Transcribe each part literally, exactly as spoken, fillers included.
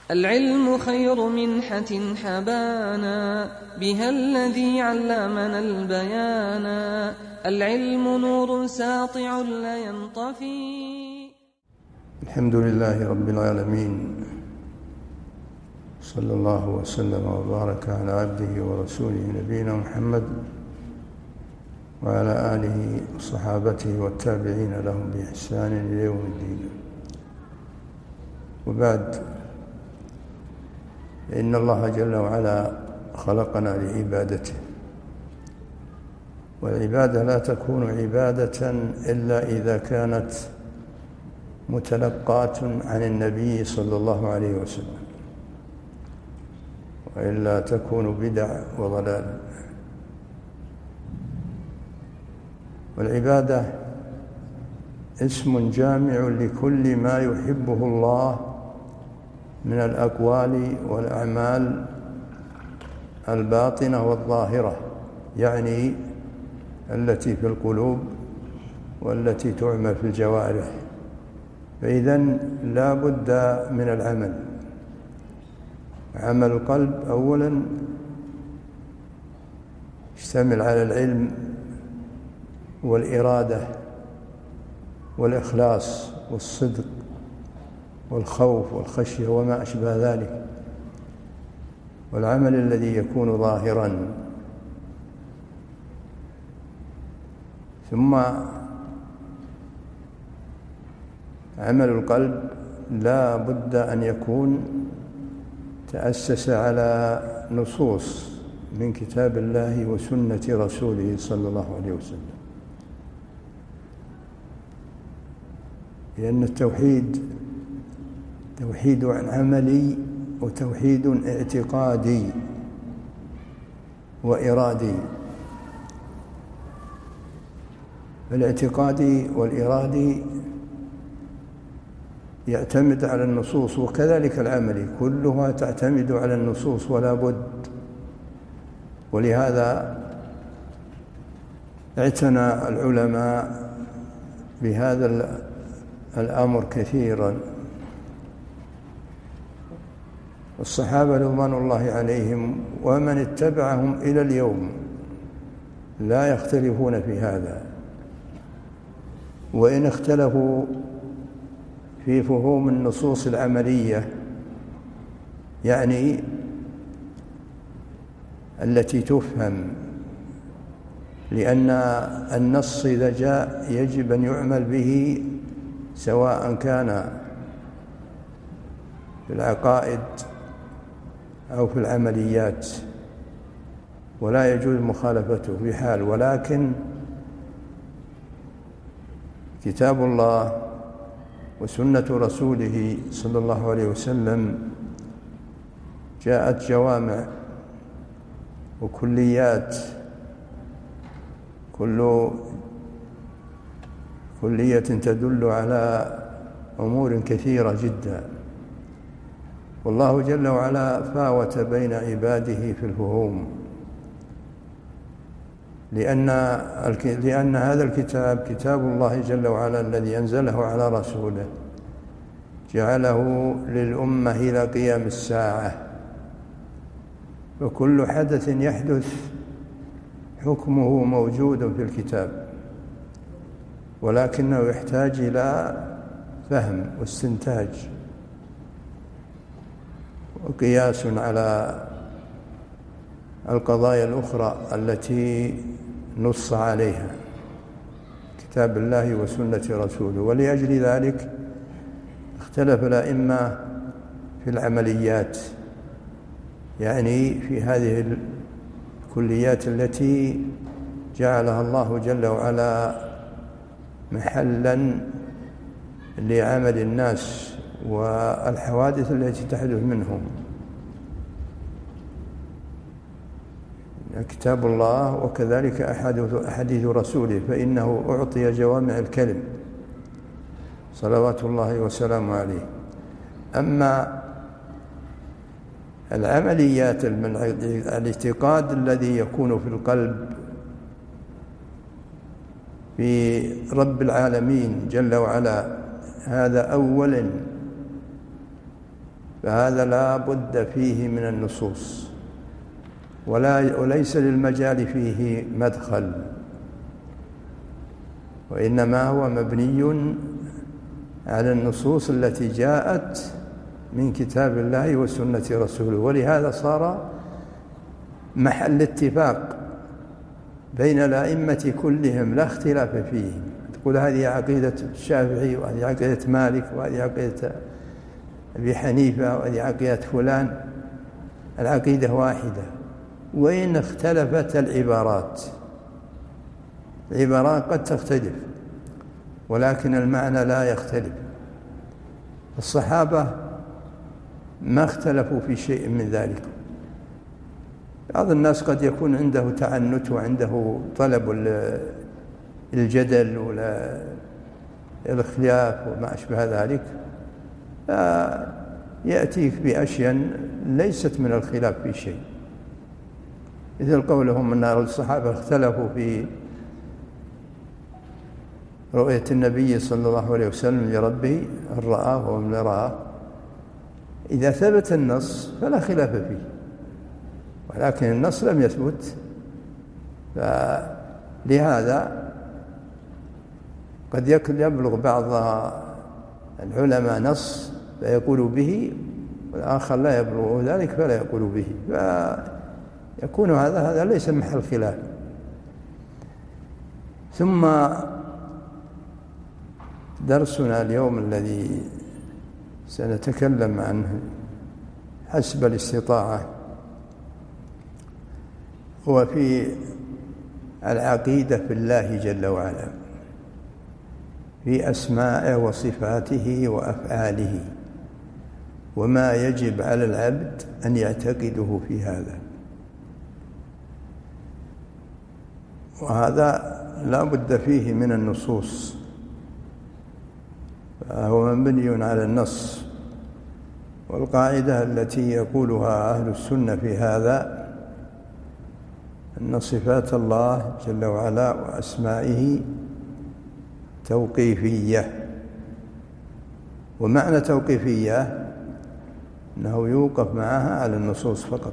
العلم خير منحة حبانا بها الذي علمنا البيانا. العلم نور ساطع لا ينطفي. الحمد لله رب العالمين، صلى الله وسلم وبارك على عبده ورسوله نبينا محمد وعلى آله وصحابته والتابعين لهم بإحسان إلى يوم الدين. وبعد، إن الله جل وعلا خلقنا لعبادته، والعبادة لا تكون عبادة إلا إذا كانت متلقاة عن النبي صلى الله عليه وسلم، وإلا تكون بدع وضلال. والعبادة اسم جامع لكل ما يحبه الله من الأقوال والأعمال الباطنة والظاهرة، يعني التي في القلوب والتي تعمل في الجوارح. فإذن لا بد من العمل. عمل القلب أولا يشتمل على العلم والإرادة والإخلاص والصدق والخوف والخشية وما أشبه ذلك. والعمل الذي يكون ظاهرا، ثم عمل القلب لا بد أن يكون تأسس على نصوص من كتاب الله وسنة رسوله صلى الله عليه وسلم، لأن التوحيد توحيد عملي وتوحيد اعتقادي وإرادي. الاعتقادي والإرادي يعتمد على النصوص، وكذلك العملي كلها تعتمد على النصوص ولا بد. ولهذا اعتنى العلماء بهذا الأمر كثيرا. الصحابة رضوان الله عليهم ومن اتبعهم إلى اليوم لا يختلفون في هذا، وإن اختلفوا في فهوم النصوص العملية، يعني التي تفهم، لأن النص إذا جاء يجب أن يعمل به، سواء كان في العقائد أو في العمليات، ولا يجوز مخالفته في حال. ولكن كتاب الله وسنة رسوله صلى الله عليه وسلم جاءت جوامع وكليات، كل كلية تدل على أمور كثيرة جدا. والله جل وعلا فاوت بين عباده في الفهوم، لأن لأن هذا الكتاب كتاب الله جل وعلا الذي أنزله على رسوله، جعله للأمة إلى قيام الساعة. وكل حدث يحدث حكمه موجود في الكتاب، ولكنه يحتاج إلى فهم واستنتاج وقياس على القضايا الأخرى التي نص عليها كتاب الله وسنة رسوله. ولأجل ذلك اختلف الأئمة في العمليات، يعني في هذه الكليات التي جعلها الله جل وعلا محلا لعمل الناس والحوادث التي تحدث منهم. كتاب الله وكذلك أحاديث رسوله، فإنه أعطي جوامع الكلم صلوات الله وسلامه عليه. أما العمليات، الاعتقاد الذي يكون في القلب في رب العالمين جل وعلا، هذا أولا فهذا لا بد فيه من النصوص، ولا وليس للمجال فيه مدخل، وإنما هو مبني على النصوص التي جاءت من كتاب الله وسنة رسوله. ولهذا صار محل اتفاق بين الأئمة كلهم لا اختلاف فيه. تقول هذه عقيدة الشافعي، وهذه عقيدة مالك، وهذه عقيدة أبي حنيفة، وهذه عقيدة فلان، العقيدة واحدة، وإن اختلفت العبارات. العبارات قد تختلف ولكن المعنى لا يختلف. الصحابة ما اختلفوا في شيء من ذلك. بعض الناس قد يكون عنده تعنت وعنده طلب الجدل ولا الخلاف وما أشبه ذلك، يأتيك بأشياء ليست من الخلاف في شيء، مثل قولهم أن الصحابة اختلفوا في رؤية النبي صلى الله عليه وسلم لربه، هل رآه ومن رآه. إذا ثبت النص فلا خلاف فيه، ولكن النص لم يثبت، فلهذا قد يبلغ بعض العلماء نص فيقول به، والآخر لا يبلغ ذلك فلا يقول به، فيكون هذا هذا ليس محل خلاف. ثم درسنا اليوم الذي سنتكلم عنه حسب الاستطاعة هو في العقيدة في الله جل وعلا، في أسمائه وصفاته وأفعاله، وما يجب على العبد أن يعتقده في هذا. وهذا لا بد فيه من النصوص، فهو مبني على النص. والقاعدة التي يقولها أهل السنة في هذا أن صفات الله جل وعلا وأسمائه توقيفية. ومعنى توقيفية أنه يوقف معها على النصوص فقط،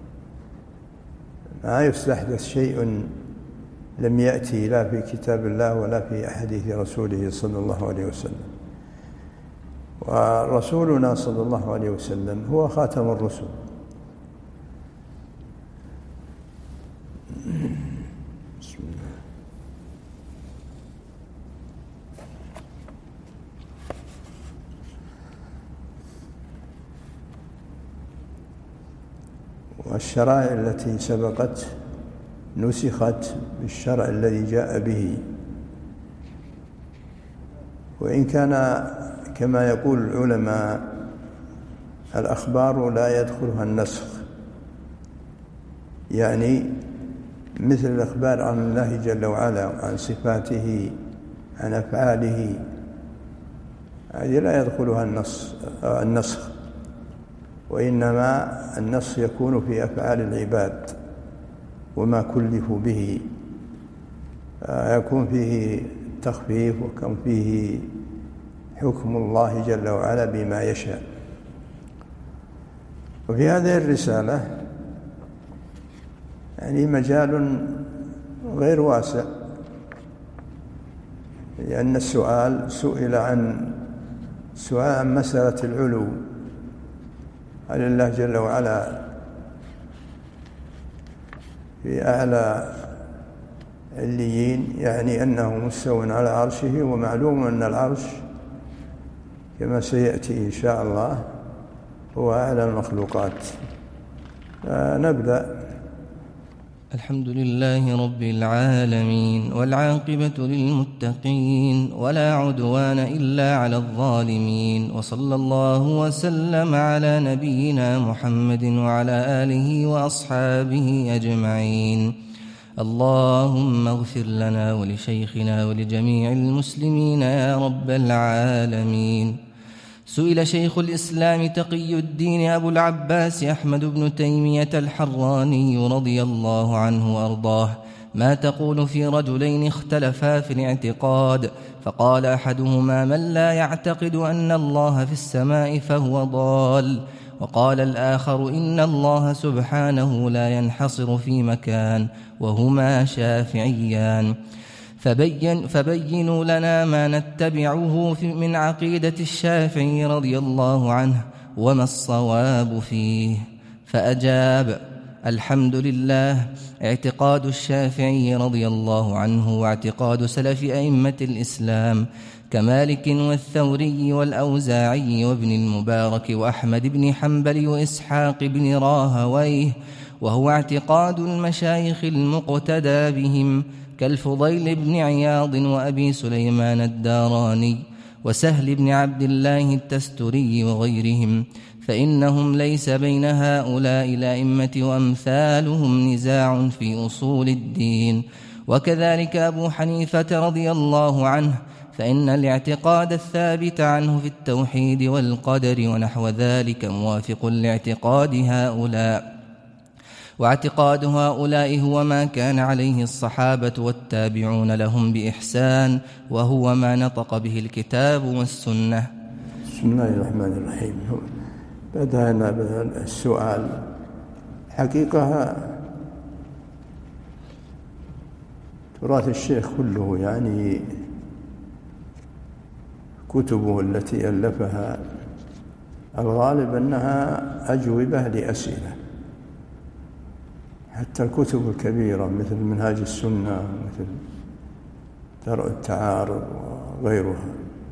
ما يستحدث شيء لم يأتي لا في كتاب الله ولا في أحاديث رسوله صلى الله عليه وسلم. ورسولنا صلى الله عليه وسلم هو خاتم الرسل، بسم الله. والشرائع التي سبقت نسخت بالشرع الذي جاء به، وإن كان كما يقول العلماء الأخبار لا يدخلها النسخ، يعني مثل الأخبار عن الله جل وعلا وعن صفاته عن أفعاله، هذه لا يدخلها النص النسخ، وإنما النص يكون في أفعال العباد وما كلفوا به، يكون فيه تخفيف وكم فيه حكم الله جل وعلا بما يشاء. وفي هذه الرسالة يعني مجال غير واسع، لأن السؤال سئل عن سؤال عن مسألة العلو، هل الله جل وعلا في أعلى عليين، يعني أنه مستو على عرشه، ومعلوم أن العرش كما سيأتي إن شاء الله هو أعلى المخلوقات. نبدأ. الحمد لله رب العالمين، والعاقبة للمتقين، ولا عدوان إلا على الظالمين، وصلى الله وسلم على نبينا محمد وعلى آله وأصحابه أجمعين. اللهم اغفر لنا ولشيخنا ولجميع المسلمين يا رب العالمين. سئل شيخ الإسلام تقي الدين أبو العباس أحمد بن تيمية الحراني رضي الله عنه وأرضاه ما تقول في رجلين اختلفا في الاعتقاد؟ فقال أحدهما: من لا يعتقد أن الله في السماء فهو ضال. وقال الآخر: إن الله سبحانه لا ينحصر في مكان. وهما شافعيان. فبين فبينوا لنا ما نتبعه من عقيدة الشافعي رضي الله عنه، وما الصواب فيه؟ فأجاب: الحمد لله، اعتقاد الشافعي رضي الله عنه واعتقاد سلف أئمة الإسلام كمالك والثوري والأوزاعي وابن المبارك وأحمد بن حنبل وإسحاق بن راهويه، وهو اعتقاد المشايخ المقتدى بهم كالفضيل بن عياض وأبي سليمان الداراني وسهل بن عبد الله التستري وغيرهم، فإنهم ليس بين هؤلاء الأئمة وأمثالهم نزاع في أصول الدين. وكذلك أبو حنيفة رضي الله عنه، فإن الاعتقاد الثابت عنه في التوحيد والقدر ونحو ذلك موافق لاعتقاد هؤلاء، واعتقاد هؤلاء هو ما كان عليه الصحابة والتابعون لهم بإحسان، وهو ما نطق به الكتاب والسنة. بسم الله الرحمن الرحيم. بدأنا بالسؤال. حقيقة تراث الشيخ كله، يعني كتبه التي ألفها الغالب أنها أجوبة لأسئلة، حتى الكتب الكبيرة مثل منهاج السنة مثل درء التعارض وغيرها.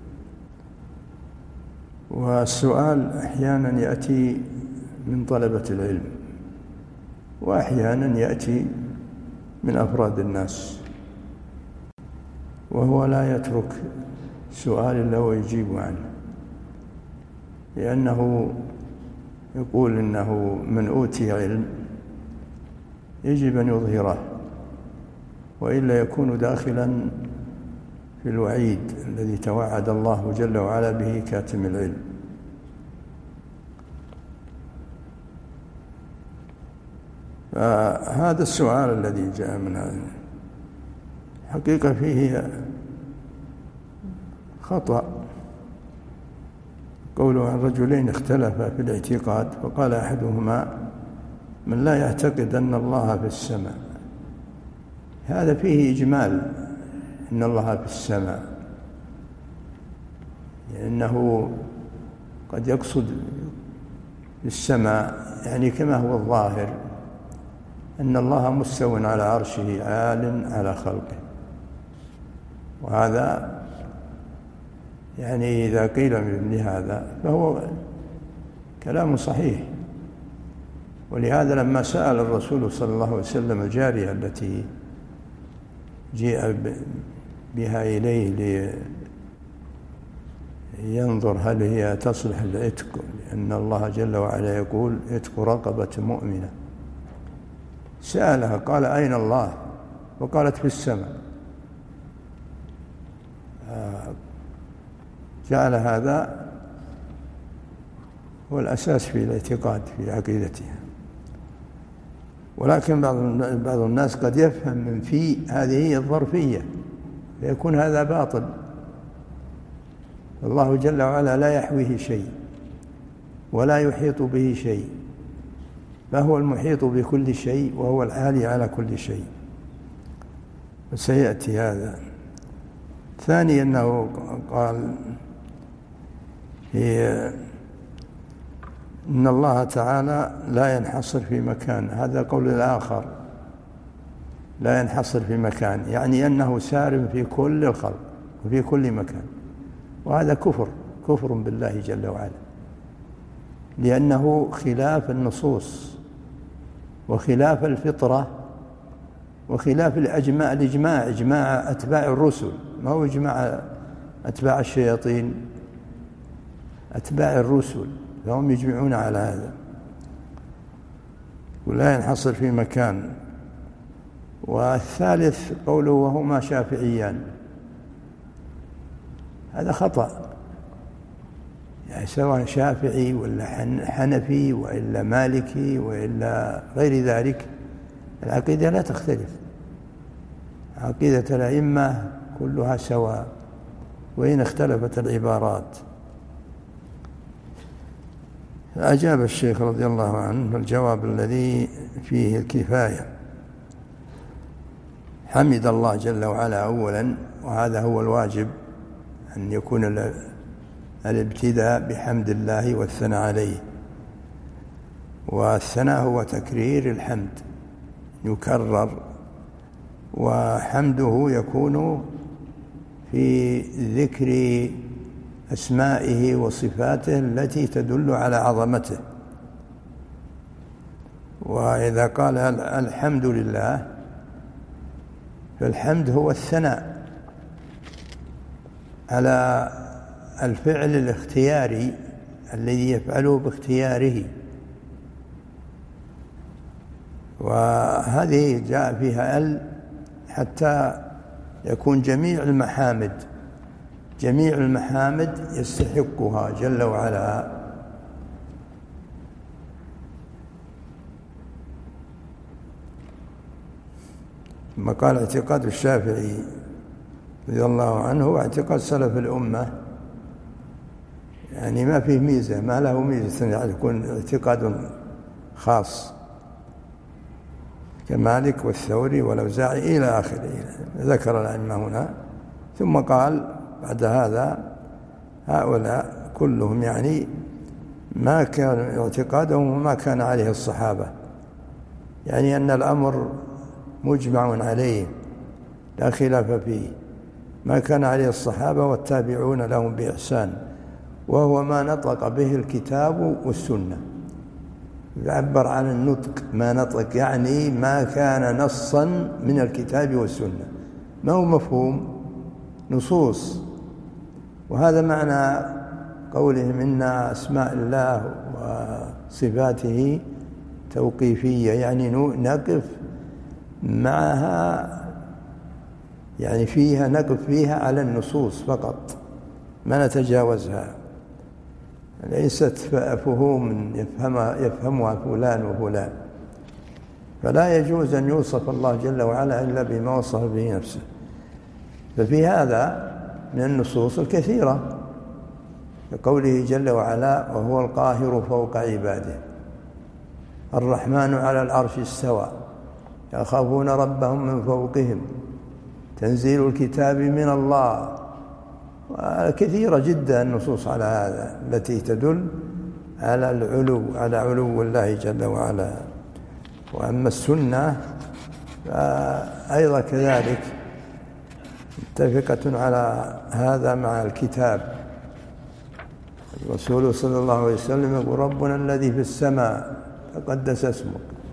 والسؤال أحيانا يأتي من طلبة العلم، وأحيانا يأتي من أفراد الناس، وهو لا يترك سؤال إلا ويجيب عنه، لأنه يقول إنه من أوتي علم يجب أن يظهره، وإلا يكون داخلا في الوعيد الذي توعد الله جل وعلا به كاتم العلم. فهذا السؤال الذي جاء من هذا حقيقة فيه خطأ. قوله عن رجلين اختلفا في الاعتقاد، فقال أحدهما: من لا يعتقد أن الله في السماء. هذا فيه إجمال إن الله في السماء، لأنه قد يقصد بالسماء يعني كما هو الظاهر أن الله مستو على عرشه عال على خلقه، وهذا يعني إذا قيل بمثل هذا فهو كلام صحيح. ولهذا لما سأل الرسول صلى الله عليه وسلم الجارية التي جاء بها إليه لينظر هل هي تصلح العتق، لأن الله جل وعلا يقول: عتق رقبة مؤمنة، سألها قال: أين الله؟ وقالت: في السماء. جعل هذا هو الأساس في الاعتقاد في عقيدتها. ولكن بعض الناس قد يفهم من في هذه هي الظرفية، فيكون هذا باطل. الله جل وعلا لا يحويه شيء ولا يحيط به شيء، فهو المحيط بكل شيء وهو العالي على كل شيء، وسيأتي هذا. ثانيا أنه قال هي إن الله تعالى لا ينحصر في مكان، هذا قول الآخر، لا ينحصر في مكان يعني أنه سار في كل الخلق وفي كل مكان، وهذا كفر كفر بالله جل وعلا، لأنه خلاف النصوص وخلاف الفطرة وخلاف الأجماع الإجماع إجماع أتباع الرسل، ما هو إجماع أتباع الشياطين، أتباع الرسل فهم يجمعون على هذا، ولا ينحصر في مكان. والثالث قوله وهما شافعيان، هذا خطأ، يعني سواء شافعي ولا حنفي وإلا مالكي وإلا غير ذلك، العقيدة لا تختلف، عقيدة الأئمة كلها سواء وإن اختلفت العبارات. أجاب الشيخ رضي الله عنه الجواب الذي فيه الكفاية. حمد الله جل وعلا أولا، وهذا هو الواجب، أن يكون الابتداء بحمد الله والثناء عليه. والثناء هو تكرير الحمد، يكرر، وحمده يكون في ذكر أسمائه وصفاته التي تدل على عظمته. وإذا قال الحمد لله فالحمد هو الثناء على الفعل الاختياري الذي يفعله باختياره، وهذه جاء فيها ال حتى يكون جميع المحامد جميع المحامد يستحقها جل وعلا. ثم قال اعتقاد الشافعي رضي الله عنه واعتقاد سلف الأمة، يعني ما فيه ميزة، ما له ميزة يعني يكون اعتقاد خاص كمالك والثوري والأوزاعي إلى آخره، ذكر الأئمة هنا. ثم قال بعد هذا هؤلاء كلهم يعني ما كان اعتقادهم وما كان عليه الصحابة، يعني أن الأمر مجمع عليه لا خلاف فيه، ما كان عليه الصحابة والتابعون لهم بإحسان، وهو ما نطق به الكتاب والسنة. يعبر عن النطق، ما نطق يعني ما كان نصا من الكتاب والسنة، ما هو مفهوم، نصوص. وهذا معنى قولهم إن أسماء الله وصفاته توقيفية، يعني نقف معها، يعني فيها نقف فيها على النصوص فقط، ما نتجاوزها، ليست فهوم يفهمها, يفهمها فلان وفلان. فلا يجوز أن يوصف الله جل وعلا إلا بما وصف به نفسه. ففي هذا من النصوص الكثيرة كقوله جل وعلا وهو القاهر فوق عباده، الرحمن على العرش استوى، يخافون ربهم من فوقهم، تنزيل الكتاب من الله. كثيرة جدا النصوص على هذا التي تدل على العلو على علو الله جل وعلا. وأما السنة فأيضا كذلك متفقة على هذا مع الكتاب. الرسول صلى الله عليه وسلم يقول ربنا الذي في السماء تقدس اسمك.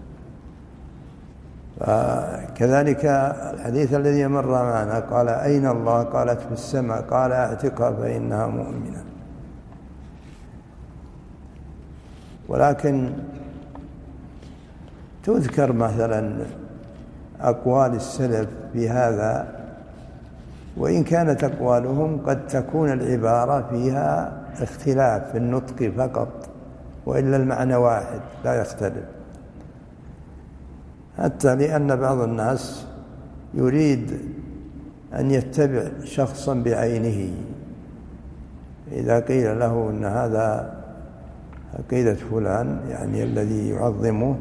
كذلك الحديث الذي مر معنا قال أين الله؟ قالت في السماء، قال اعتقها فإنها مؤمنة. ولكن تذكر مثلا أقوال السلف في هذا، وإن كانت أقوالهم قد تكون العبارة فيها اختلاف في النطق فقط، وإلا المعنى واحد لا يختلف، حتى لأن بعض الناس يريد أن يتبع شخصا بعينه، إذا قيل له أن هذا عقيدة فلان يعني الذي يعظمه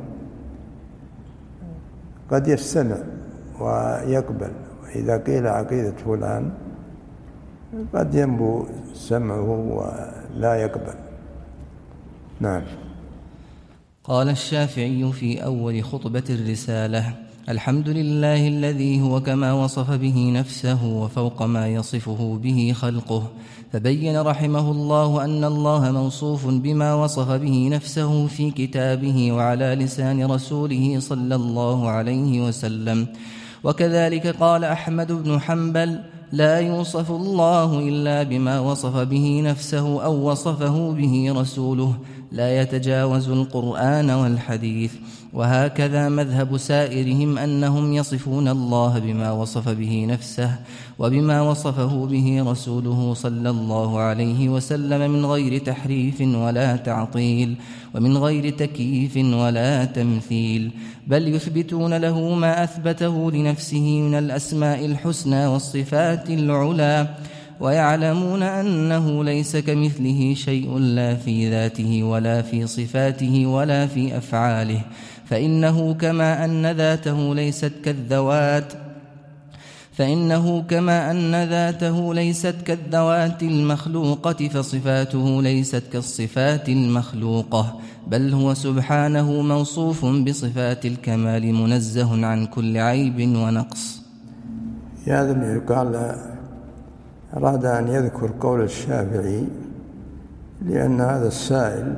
قد يستمع ويقبل، وإذا قيل عقيدة فلان قد ينبو سمعه ولا يقبل. نعم. قال الشافعي في أول خطبة الرسالة الحمد لله الذي هو كما وصف به نفسه وفوق ما يصفه به خلقه، فبين رحمه الله أن الله موصوف بما وصف به نفسه في كتابه وعلى لسان رسوله صلى الله عليه وسلم. وكذلك قال أحمد بن حنبل لا يوصف الله إلا بما وصف به نفسه أو وصفه به رسوله، لا يتجاوز القرآن والحديث. وهكذا مذهب سائرهم أنهم يصفون الله بما وصف به نفسه وبما وصفه به رسوله صلى الله عليه وسلم من غير تحريف ولا تعطيل ومن غير تكييف ولا تمثيل، بل يثبتون له ما أثبته لنفسه من الأسماء الحسنى والصفات العلى، ويعلمون أنه ليس كمثله شيء لا في ذاته ولا في صفاته ولا في أفعاله، فإنه كما أن ذاته ليست كالذوات فإنه كما أن ذاته ليست كالذوات المخلوقة فصفاته ليست كالصفات المخلوقة، بل هو سبحانه موصوف بصفات الكمال منزه عن كل عيب ونقص. هذا اللي قال أراد أن يذكر قول الشافعي، لأن هذا السائل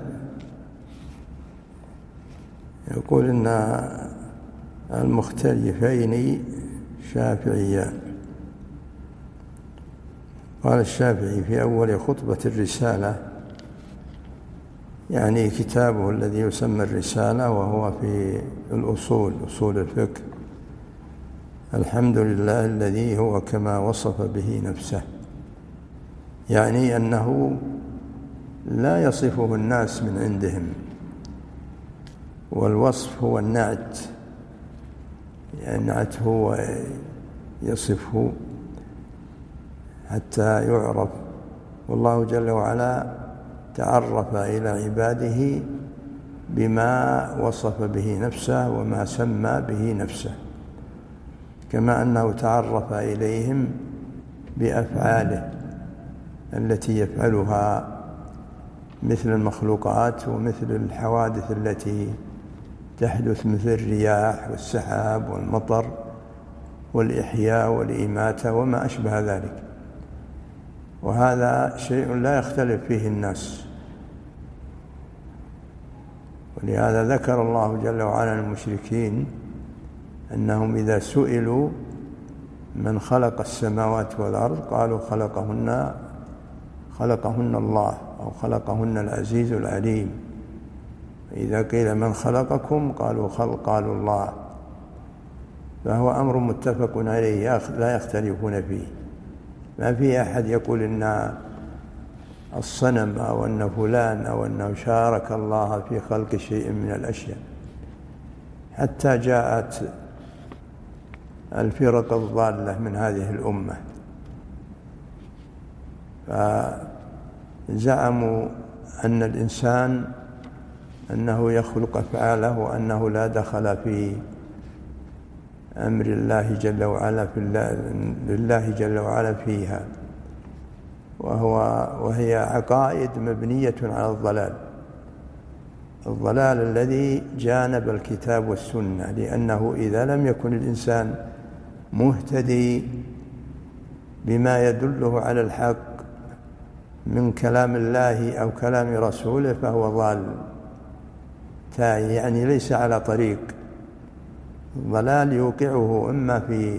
يقول إن المختلفين شافعيان. قال الشافعي في أول خطبة الرسالة، يعني كتابه الذي يسمى الرسالة وهو في الأصول أصول الفقه: الحمد لله الذي هو كما وصف به نفسه، يعني أنه لا يصفه الناس من عندهم، والوصف هو النعت، النعت هو يصفه حتى يعرف. والله جل وعلا تعرف إلى عباده بما وصف به نفسه وما سمى به نفسه، كما أنه تعرف إليهم بأفعاله التي يفعلها مثل المخلوقات ومثل الحوادث التي تحدث، مثل الرياح والسحاب والمطر والإحياء والإماتة وما أشبه ذلك. وهذا شيء لا يختلف فيه الناس، ولهذا ذكر الله جل وعلا المشركين أنهم إذا سئلوا من خلق السماوات والأرض قالوا خلقهن خلقهن الله أو خلقهن العزيز العليم. إذا قيل من خلقكم قالوا خلق قالوا الله. فهو أمر متفق عليه لا يختلفون فيه، ما في أحد يقول إن الصنم أو أن فلان أو أنه شارك الله في خلق شيء من الأشياء. حتى جاءت الفرق الضالة من هذه الأمة فزعموا أن الإنسان أنه يخلق أفعاله وأنه لا دخل في أمر الله جل وعلا في الله لله جل وعلا فيها، وهو وهي عقائد مبنية على الضلال الضلال الذي جانب الكتاب والسنة، لأنه إذا لم يكن الإنسان مهتدي بما يدله على الحق من كلام الله أو كلام رسوله فهو ضال تائه، يعني ليس على طريق. الضلال يوقعه إما في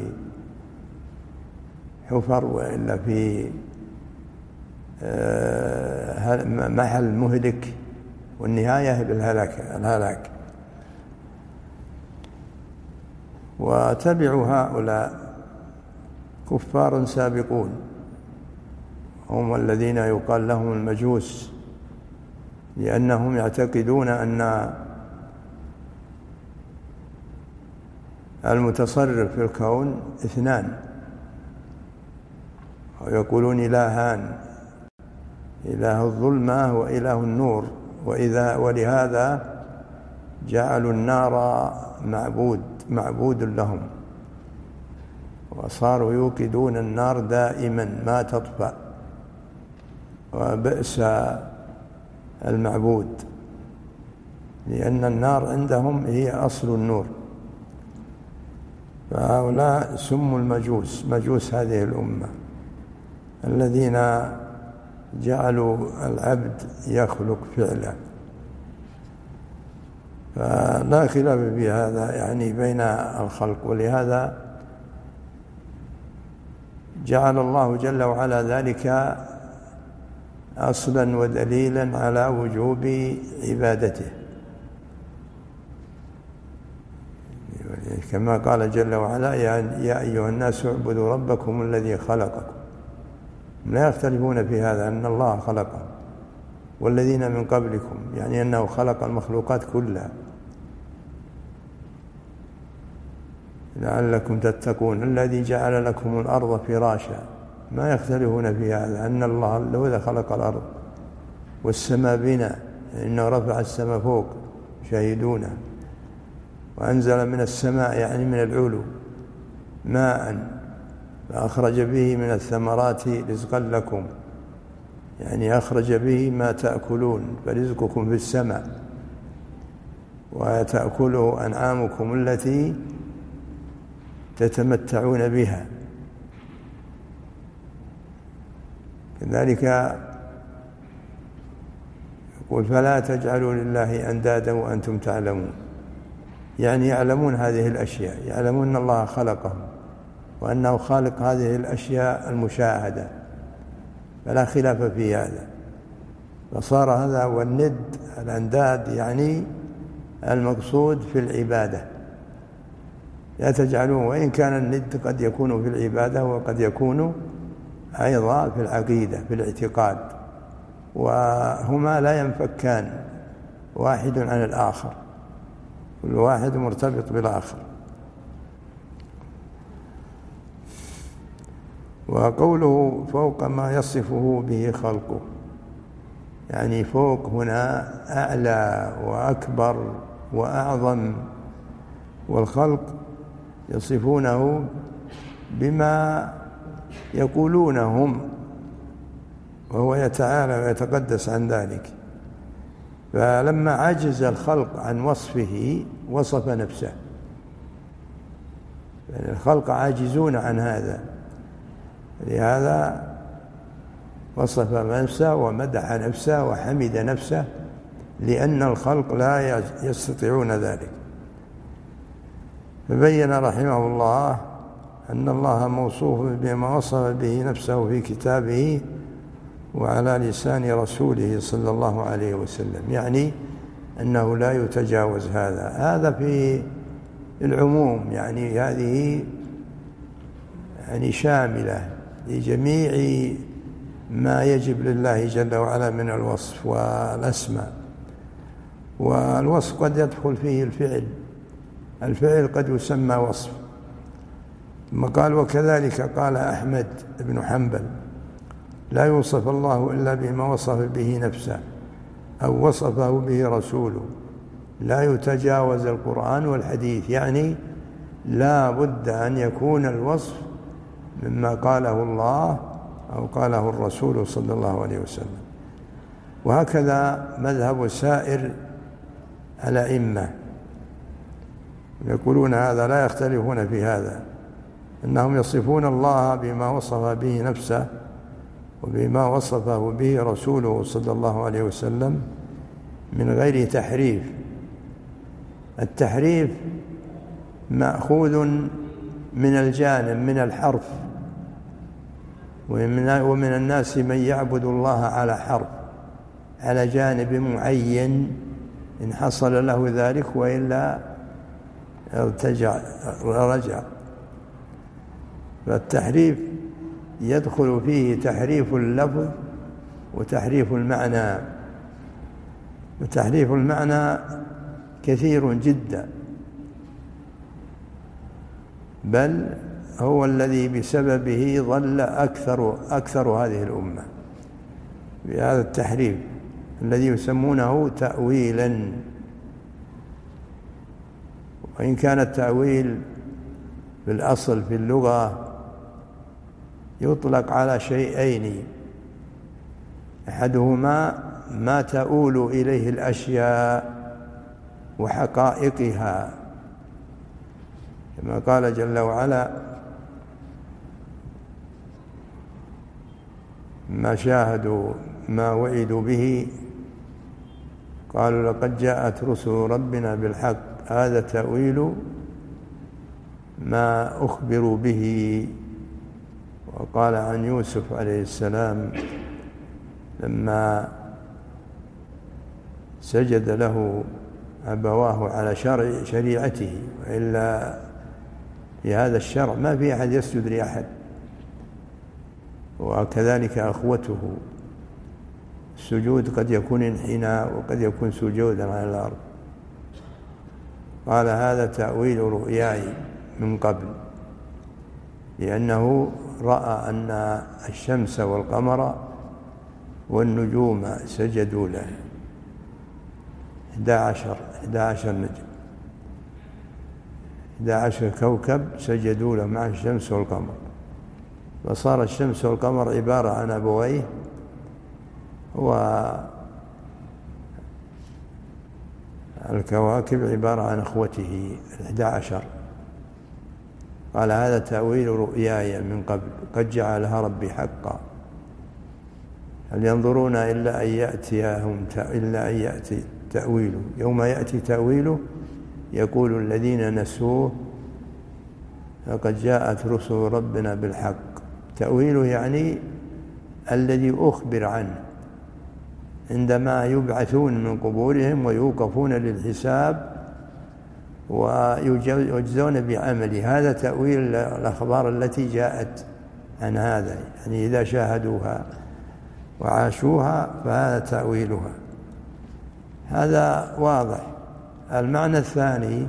حفر وإلا في محل مهلك، والنهاية بالهلاك. وتبعوا هؤلاء كفار سابقون، هم الذين يقال لهم المجوس، لأنهم يعتقدون أن المتصرف في الكون اثنان، ويقولون إلهان: إله الظلمة وإله النور، وإذا ولهذا جعلوا النار معبود معبود لهم، وصاروا يوقدون النار دائما ما تطفأ، وبئس المعبود، لأن النار عندهم هي أصل النور. فهؤلاء سموا المجوس، مجوس هذه الأمة، الذين جعلوا العبد يخلق فعله. فلا خلاف في هذا يعني بين الخلق، ولهذا جعل الله جل وعلا ذلك أصلا ودليلا على وجوب عبادته، كما قال جل وعلا: يا أيها الناس اعبدوا ربكم الذي خلقكم. لا يختلفون في هذا، أن الله خلقهم والذين من قبلكم، يعني أنه خلق المخلوقات كلها لعلكم تتقون، الذي جعل لكم الأرض فراشا. ما يختلفون في هذا، أن الله الذي خلق الأرض، والسماء بنا، إنه رفع السماء فوق شاهدونه، وأنزل من السماء يعني من العلو ماء فأخرج به من الثمرات رزقا لكم، يعني أخرج به ما تأكلون، فرزقكم في السماء، وتأكله أنعامكم التي تتمتعون بها. كذلك يقول: فلا تجعلوا لله أندادا وأنتم تعلمون، يعني يعلمون هذه الأشياء، يعلمون أن الله خلقهم وأنه خالق هذه الأشياء المشاهدة، فلا خلاف في هذا. فصار هذا هو الند، الأنداد يعني المقصود في العبادة. لا تجعلون، وإن كان الند قد يكون في العبادة وقد يكون أيضا في العقيدة في الاعتقاد، وهما لا ينفكان واحد عن الآخر، كل واحد مرتبط بالآخر. وقوله فوق ما يصفه به خلقه، يعني فوق هنا أعلى وأكبر وأعظم، والخلق يصفونه بما يقولونهم، وهو يتعالى ويتقدس عن ذلك. فلما عجز الخلق عن وصفه وصف نفسه، يعني الخلق عاجزون عن هذا، لهذا وصف نفسه ومدح نفسه وحمد نفسه، لأن الخلق لا يستطيعون ذلك. فبين رحمه الله أن الله موصوف بما وصف به نفسه في كتابه وعلى لسان رسوله صلى الله عليه وسلم، يعني أنه لا يتجاوز هذا. هذا في العموم، يعني هذه يعني شاملة لجميع ما يجب لله جل وعلا من الوصف والأسماء. والوصف قد يدخل فيه الفعل، الفعل قد يسمى وصف. ثم قال: وكذلك قال أحمد بن حنبل: لا يوصف الله إلا بما وصف به نفسه أو وصفه به رسوله، لا يتجاوز القرآن والحديث، يعني لا بد أن يكون الوصف مما قاله الله أو قاله الرسول صلى الله عليه وسلم. وهكذا مذهب سائر الأئمة، يقولون هذا، لا يختلفون في هذا، أنهم يصفون الله بما وصف به نفسه وبما وصفه به رسوله صلى الله عليه وسلم من غير تحريف. التحريف مأخوذ من الجانب من الحرف، ومن الناس من يعبد الله على حرف، على جانب معين، إن حصل له ذلك وإلا ارتجع رجع. فالتحريف يدخل فيه تحريف اللفظ وتحريف المعنى، وتحريف المعنى كثير جدا، بل هو الذي بسببه ضل أكثر, أكثر هذه الأمة بهذا التحريف الذي يسمونه تأويلا. وإن كان التأويل في الأصل في اللغة يطلق على شيئين: أحدهما ما تؤول إليه الأشياء وحقائقها، كما قال جل وعلا: ما شاهدوا ما وعدوا به قالوا لقد جاءت رسل ربنا بالحق هذا تأويل ما أخبروا به. وقال عن يوسف عليه السلام: لما سجد له أبواه على شرع شريعته، وإلا في هذا الشرع ما في أحد يسجد لأحد، وكذلك أخوته. السجود قد يكون انحناء وقد يكون سجودا على الأرض. قال هذا تأويل رؤياي من قبل، لأنه رأى أن الشمس والقمر والنجوم سجدوا له، إحدى عشر إحدى عشر نجم، إحدى عشر كوكب سجدوا له مع الشمس والقمر، فصار الشمس والقمر عبارة عن أبويه، والكواكب عبارة عن أخوته الإحدى عشر. قال هذا تأويل رؤياي من قبل قد جعلها ربي حقا، هل ينظرون إلا أن يأتيهم إلا أن يأتي تأويله، يوم يأتي تأويله يقول الذين نسوه لقد جاءت رسل ربنا بالحق. تأويله يعني الذي أخبر عنه عندما يبعثون من قبورهم ويوقفون للحساب ويجزون بعمله، هذا تأويل الأخبار التي جاءت عن هذا، يعني إذا شاهدوها وعاشوها فهذا تأويلها. هذا واضح. المعنى الثاني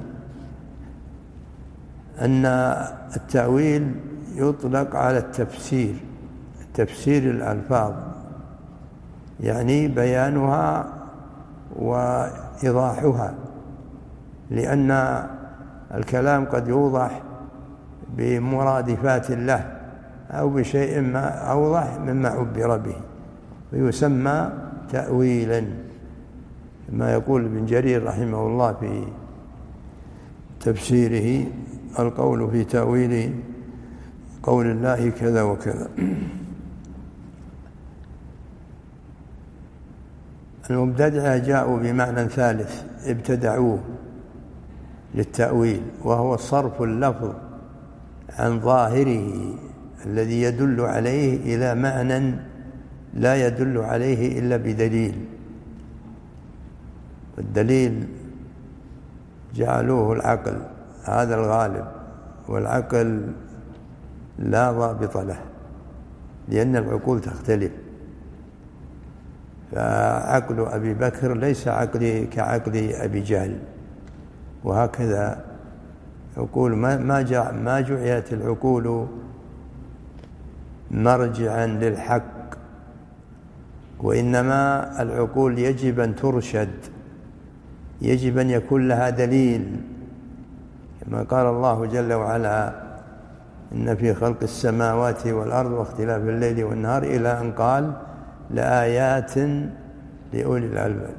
أن التأويل يطلق على التفسير، تفسير الألفاظ، يعني بيانها وإيضاحها، لأن الكلام قد يوضح بمرادفات له أو بشيء ما أوضح مما عبر به، ويسمى تأويلا، كما يقول ابن جرير رحمه الله في تفسيره: القول في تأويل قول الله كذا وكذا. المبتدعة جاءوا بمعنى ثالث ابتدعوه للتأويل، وهو صرف اللفظ عن ظاهره الذي يدل عليه إلى معنى لا يدل عليه إلا بدليل. والدليل جعلوه العقل، هذا الغالب، والعقل لا ضابط له لأن العقول تختلف، فعقل أبي بكر ليس عقلي كعقل أبي جهل، وهكذا عقول ما ما جعلت العقول مرجعا للحق، وإنما العقول يجب أن ترشد، يجب أن يكون لها دليل، كما قال الله جل وعلا: إن في خلق السماوات والأرض واختلاف الليل والنهار، إلى أن قال: لآيات لأولي الألباب،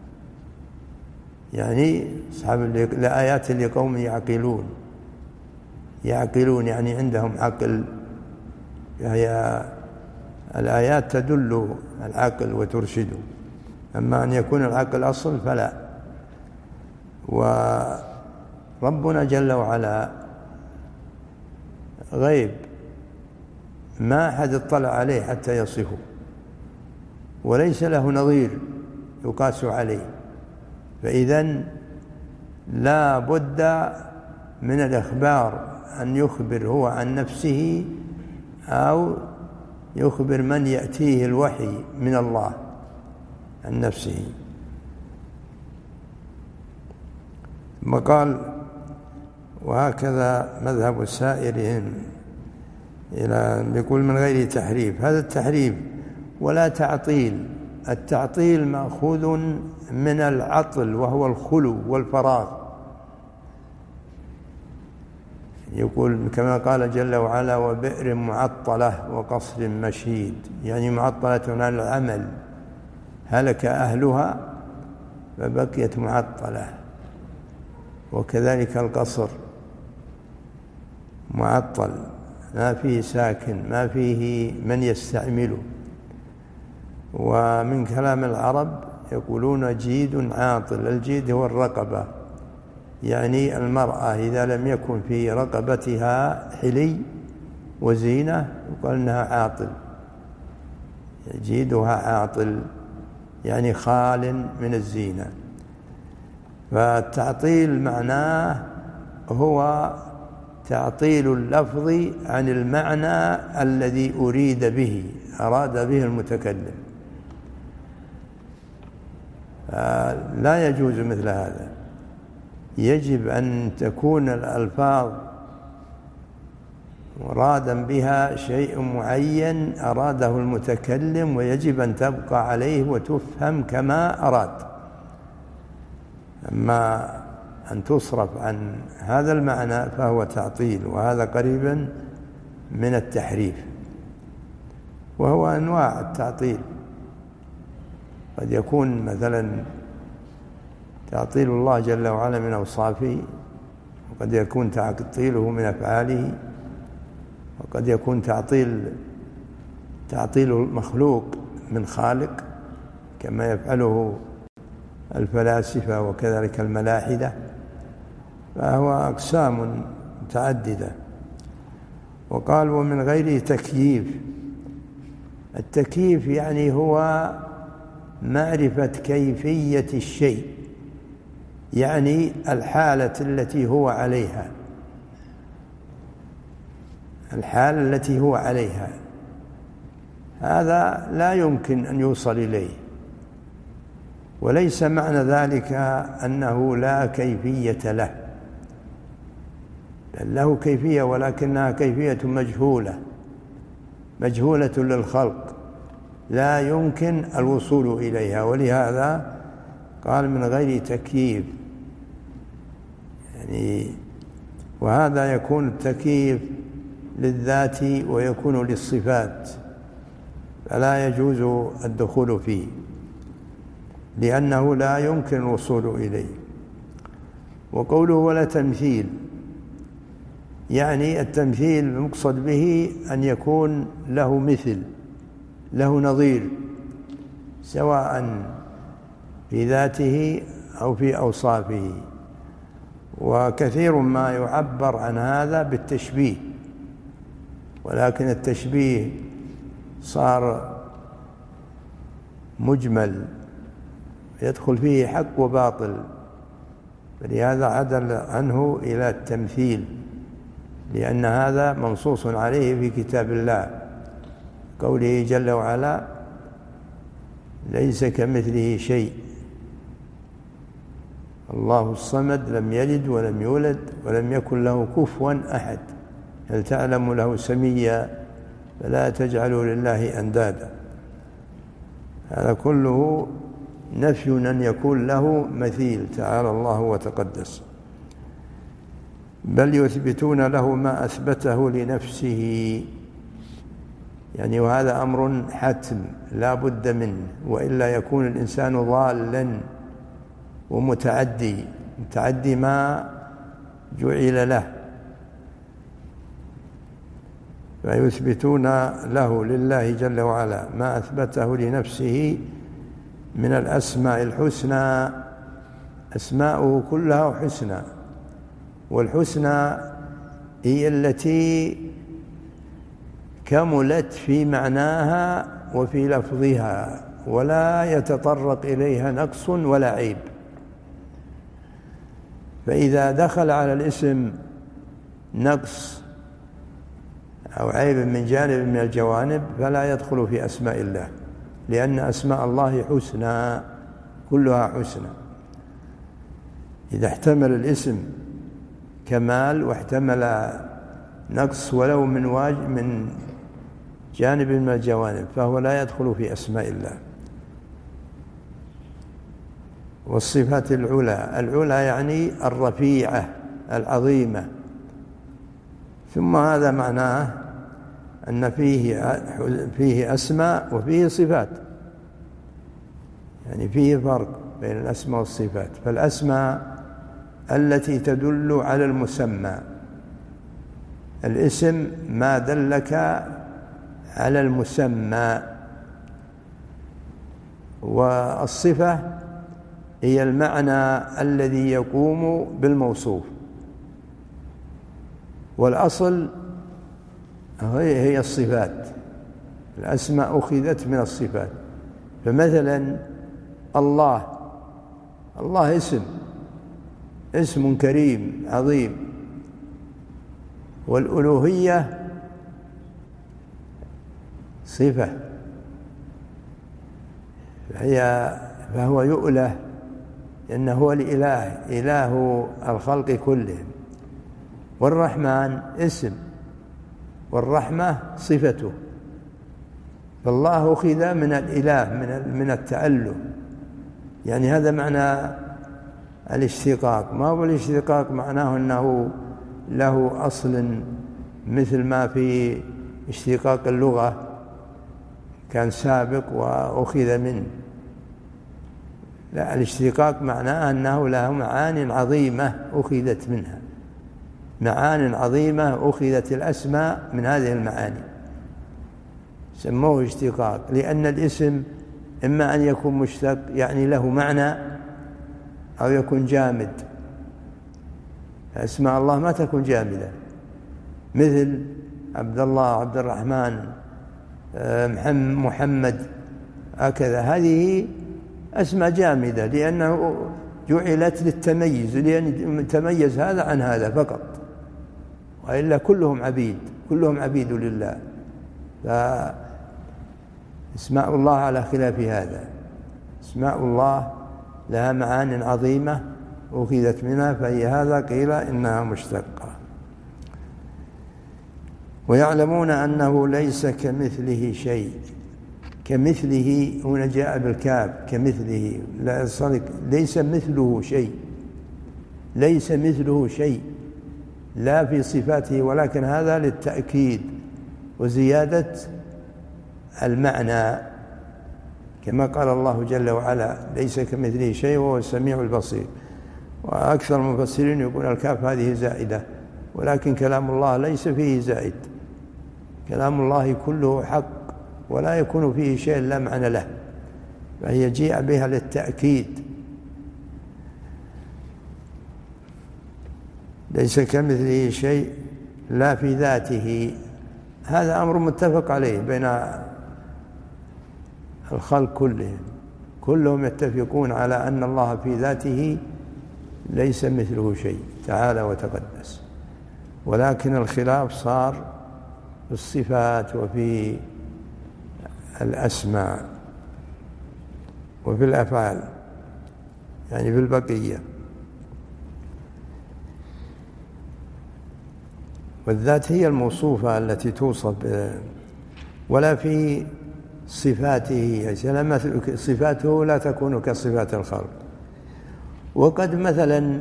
يعني أصحاب لآيات لقوم يعقلون، يعقلون يعني عندهم عقل، هي الآيات تدل العقل وترشده، أما أن يكون العقل أصل فلا. وربنا جل وعلا غيب ما أحد اطلع عليه حتى يصفه، وليس له نظير يقاس عليه، فإذن لا بد من الإخبار، أن يخبر هو عن نفسه أو يخبر من يأتيه الوحي من الله عن نفسه. ثم قال: وهكذا مذهب السائرين إلى يقول من غير تحريف. هذا التحريف ولا تعطيل. التعطيل مأخوذ من العطل وهو الخلو والفراغ، يقول كما قال جل وعلا: وبئر معطلة وقصر مشيد، يعني معطلة عن العمل، هلك أهلها فبقيت معطلة. وكذلك القصر معطل، ما فيه ساكن، ما فيه من يستعمله. ومن كلام العرب يقولون جيد عاطل. الجيد هو الرقبة، يعني المرأة إذا لم يكن في رقبتها حلي وزينة يقال أنها عاطل، يجيدها عاطل يعني خال من الزينة. فالتعطيل معناه هو تعطيل اللفظ عن المعنى الذي أريد به أراد به المتكلم، لا يجوز مثل هذا. يجب أن تكون الألفاظ مرادا بها شيء معين أراده المتكلم، ويجب أن تبقى عليه وتفهم كما أراد. أما أن تصرف عن هذا المعنى فهو تعطيل، وهذا قريبا من التحريف، وهو أنواع التعطيل. قد يكون مثلا تعطيل الله جل وعلا من أوصافه، وقد يكون تعطيله من أفعاله، وقد يكون تعطيل تعطيل المخلوق من خالق كما يفعله الفلاسفة وكذلك الملاحدة. فهو أقسام متعددة. وقال ومن غير تكييف. التكييف يعني هو معرفة كيفية الشيء، يعني الحالة التي هو عليها، الحالة التي هو عليها، هذا لا يمكن أن يوصل إليه. وليس معنى ذلك أنه لا كيفية له، بل له كيفية، ولكنها كيفية مجهولة مجهولة للخلق، لا يمكن الوصول إليها. ولهذا قال من غير تكييف، يعني وهذا يكون التكييف للذات ويكون للصفات، فلا يجوز الدخول فيه لأنه لا يمكن الوصول إليه. وقوله ولا تمثيل، يعني التمثيل المقصد به أن يكون له مثل، له نظير، سواء في ذاته أو في أوصافه. وكثير ما يعبر عن هذا بالتشبيه، ولكن التشبيه صار مجمل يدخل فيه حق وباطل، فلهذا عدل عنه إلى التمثيل، لأن هذا منصوص عليه في كتاب الله، قوله جل وعلا ليس كمثله شيء، الله الصمد لم يلد ولم يولد ولم يكن له كفوا أحد، هل تعلم له سميا، فلا تجعلوا لله أندادا. هذا كله نفي أن يكون له مثيل، تعالى الله وتقدس. بل يثبتون له ما أثبته لنفسه، يعني وهذا أمر حتم لا بد منه، وإلا يكون الإنسان ضالا ومتعدي متعدي ما جعل له. فيثبتون له لله جل وعلا ما أثبته لنفسه من الأسماء الحسنى. أسماؤه كلها حسنى، والحسنى هي التي كملت في معناها وفي لفظها، ولا يتطرق إليها نقص ولا عيب. فإذا دخل على الاسم نقص أو عيب من جانب من الجوانب فلا يدخل في أسماء الله، لأن أسماء الله حسنى كلها حسنى. إذا احتمل الاسم كمال واحتمل نقص ولو من واجب من جانب من الجوانب فهو لا يدخل في أسماء الله. والصفات العلى، العلى يعني الرفيعة العظيمة. ثم هذا معناه أن فيه فيه أسماء وفيه صفات، يعني فيه فرق بين الأسماء والصفات. فالأسماء التي تدل على المسمى، الاسم ما دلك على المسمى، والصفة هي المعنى الذي يقوم بالموصوف. والأصل هي الصفات، الأسماء أخذت من الصفات. فمثلا الله، الله اسم اسم كريم عظيم، والألوهية صفة، فهي فهو يؤله لأنه هو الإله، إله الخلق كلهم. والرحمن اسم، والرحمة صفته، فالله أخذ من الإله من التأله، يعني هذا معنى الاشتقاق. ما هو الاشتقاق معناه أنه له أصل مثل ما في اشتقاق اللغة كان سابق وأخذ منه، لا، الاشتقاق معناه أنه له معان عظيمة أخذت منها، معان عظيمة أخذت الأسماء من هذه المعاني، سموه اشتقاق. لأن الاسم إما أن يكون مشتق يعني له معنى، أو يكون جامد. أسماء الله ما تكون جامدة، مثل عبد الله، عبد الرحمن، محمد، هكذا، هذه أسماء جامدة لأنه جعلت للتميز، لأن تميز هذا عن هذا فقط، وإلا كلهم عبيد، كلهم عبيد لله. فاسماء الله على خلاف هذا، اسماء الله لها معان عظيمة أخذت منها، فهي هذا قيل إنها مشتقة. ويعلمون أنه ليس كمثله شيء، كمثله هنا جاء بالكاف، كمثله، لا صدق، ليس مثله شيء، ليس مثله شيء لا في صفاته، ولكن هذا للتأكيد وزيادة المعنى، كما قال الله جل وعلا ليس كمثله شيء وهو السميع البصير. وأكثر المفسرين يقول الكاف هذه زائدة، ولكن كلام الله ليس فيه زائد، كلام الله كله حق ولا يكون فيه شيء لا معنى له، فهي جيء بها للتأكيد. ليس كمثله شيء لا في ذاته، هذا أمر متفق عليه بين الخلق كلهم، كلهم يتفقون على أن الله في ذاته ليس مثله شيء تعالى وتقدس، ولكن الخلاف صار في الصفات وفي الأسماء وفي الأفعال، يعني في البقية. والذات هي الموصوفة التي توصف، ولا في صفاته، صفاته لا تكون كصفات الخلق. وقد مثلا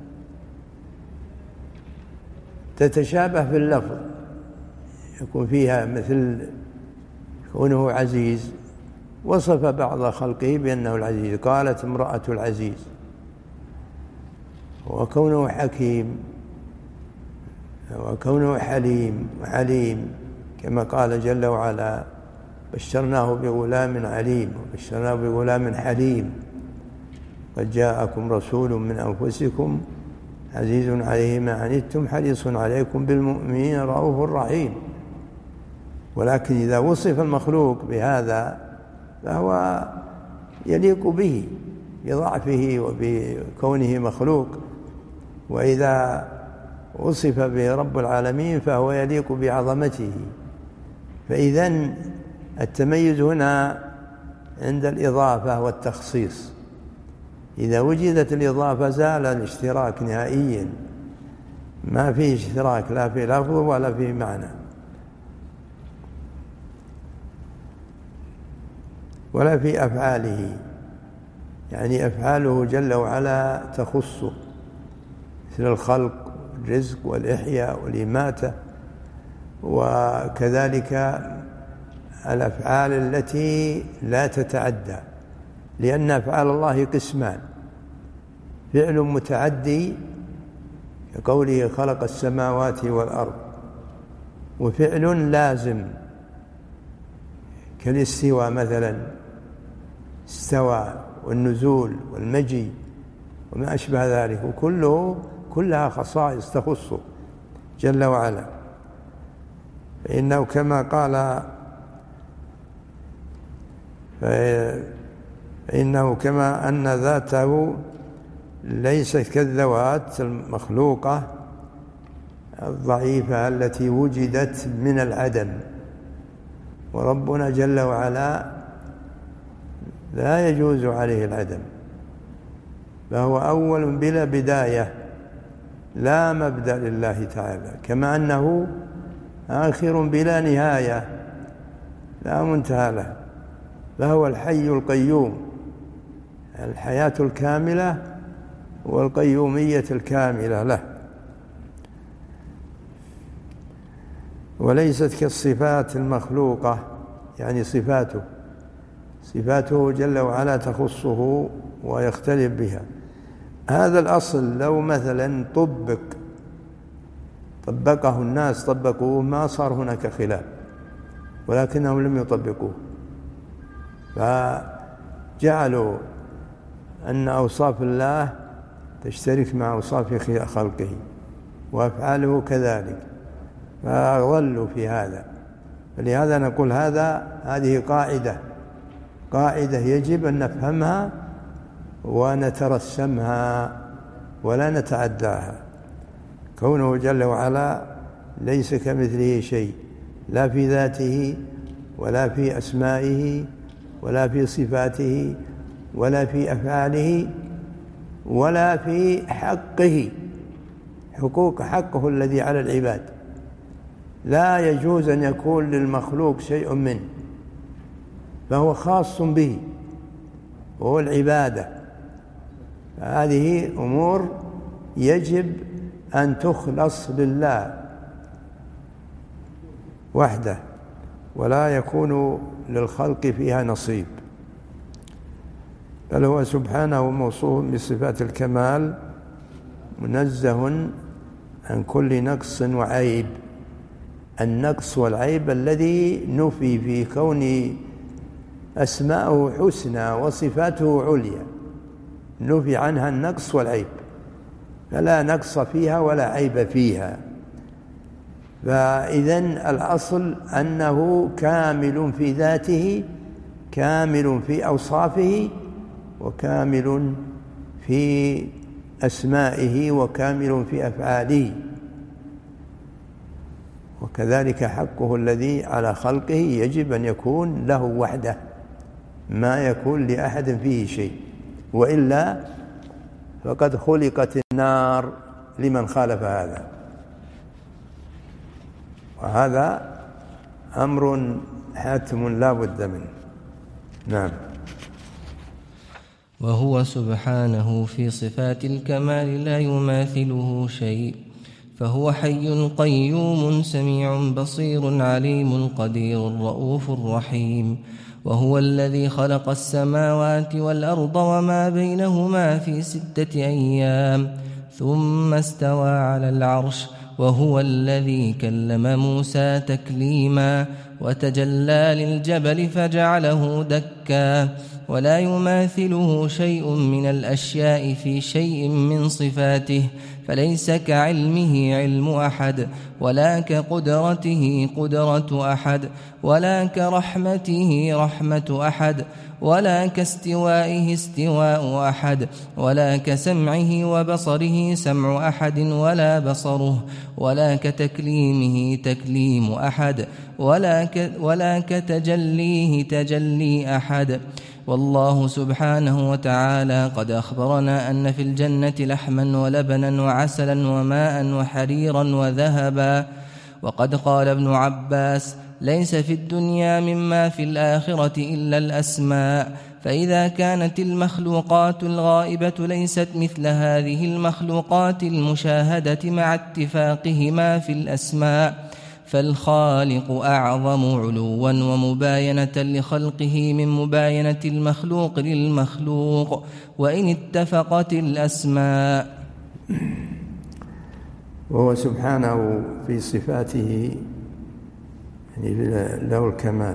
تتشابه في اللفظ، يكون فيها مثل كونه عزيز، وصف بعض خلقه بأنه العزيز، قالت امرأة العزيز، وكونه حكيم، وكونه حليم وعليم، كما قال جل وعلا بشرناه بغلام عليم وبشرناه بغلام حليم قد جاءكم رسول من أنفسكم عزيز عليه ما عنتم حريص عليكم بالمؤمنين رؤوف رحيم. ولكن إذا وصف المخلوق بهذا فهو يليق به بضعفه وبكونه مخلوق، وإذا وصف به رب العالمين فهو يليق بعظمته. فإذن التميز هنا عند الإضافة والتخصيص، إذا وجدت الإضافة زال الاشتراك نهائيا، ما فيه اشتراك لا في لفظ ولا في معنى. ولا في أفعاله، يعني أفعاله جل وعلا تخصه، مثل الخلق والرزق والإحياء والإماتة، وكذلك الأفعال التي لا تتعدى، لأن أفعال الله قسمان: فعل متعدي كقوله خلق السماوات والأرض، وفعل لازم كالاستواء مثلا، استوى والنزول والمجي وما أشبه ذلك، وكله كلها خصائص تخصه جل وعلا. فإنه كما قال فإنه كما أن ذاته ليست كالذوات المخلوقة الضعيفة التي وجدت من العدم، وربنا جل وعلا لا يجوز عليه العدم، فهو أول بلا بداية، لا مبدأ لله تعالى، كما أنه آخر بلا نهاية، لا منتهى له، فهو الحي القيوم، الحياة الكاملة والقيومية الكاملة له، وليست كالصفات المخلوقة، يعني صفاته صفاته جل وعلا تخصه ويختلف بها. هذا الأصل لو مثلا طبق طبقه الناس طبقوه ما صار هناك خلاف، ولكنهم لم يطبقوه، فجعلوا أن أوصاف الله تشترك مع أوصاف خلقه وأفعاله كذلك، فأضلوا في هذا. فلهذا نقول هذا هذه قاعدة قاعدة يجب أن نفهمها ونترسمها ولا نتعداها. كونه جل وعلا ليس كمثله شيء، لا في ذاته ولا في أسمائه ولا في صفاته ولا في أفعاله ولا في حقه، حقوق حقه الذي على العباد، لا يجوز أن يكون للمخلوق شيء منه، فهو خاص به وهو العبادة. هذه أمور يجب أن تخلص لله وحده، ولا يكون للخلق فيها نصيب، بل هو سبحانه موصوف بصفات الكمال، منزه عن كل نقص وعيب. النقص والعيب الذي نفي في كون أسماءه حسنى وصفاته عليا، نفي عنها النقص والعيب، فلا نقص فيها ولا عيب فيها. فإذن الأصل أنه كامل في ذاته، كامل في أوصافه، وكامل في أسمائه، وكامل في أفعاله، وكذلك حقه الذي على خلقه يجب أن يكون له وحده، ما يكون لأحد فيه شيء، وإلا فقد خلقت النار لمن خالف هذا، وهذا أمر حاتم لا بد منه. نعم. وهو سبحانه في صفات الكمال لا يماثله شيء، فهو حي قيوم سميع بصير عليم قدير رؤوف رحيم. وهو الذي خلق السماوات والأرض وما بينهما في ستة أيام ثم استوى على العرش. وهو الذي كلم موسى تكليما وتجلى للجبل فجعله دكا. ولا يماثله شيء من الأشياء في شيء من صفاته، فليس كعلمه علم أحد، ولا كقدرته قدرة أحد، ولا كرحمته رحمة أحد، ولا كاستوائه استواء أحد، ولا كسمعه وبصره سمع أحد ولا بصره، ولا كتكليمه تكليم أحد، ولا, ك ولا كتجليه تجلي أحد. والله سبحانه وتعالى قد أخبرنا أن في الجنة لحما ولبنا وعسلا وماء وحريرا وذهبا. وقد قال ابن عباس: ليس في الدنيا مما في الآخرة إلا الأسماء. فإذا كانت المخلوقات الغائبة ليست مثل هذه المخلوقات المشاهدة مع اتفاقهما في الأسماء، فالخالق أعظم علوا ومباينة لخلقه من مباينة المخلوق للمخلوق، وإن اتفقت الأسماء. وهو سبحانه في صفاته يعني له الكمال،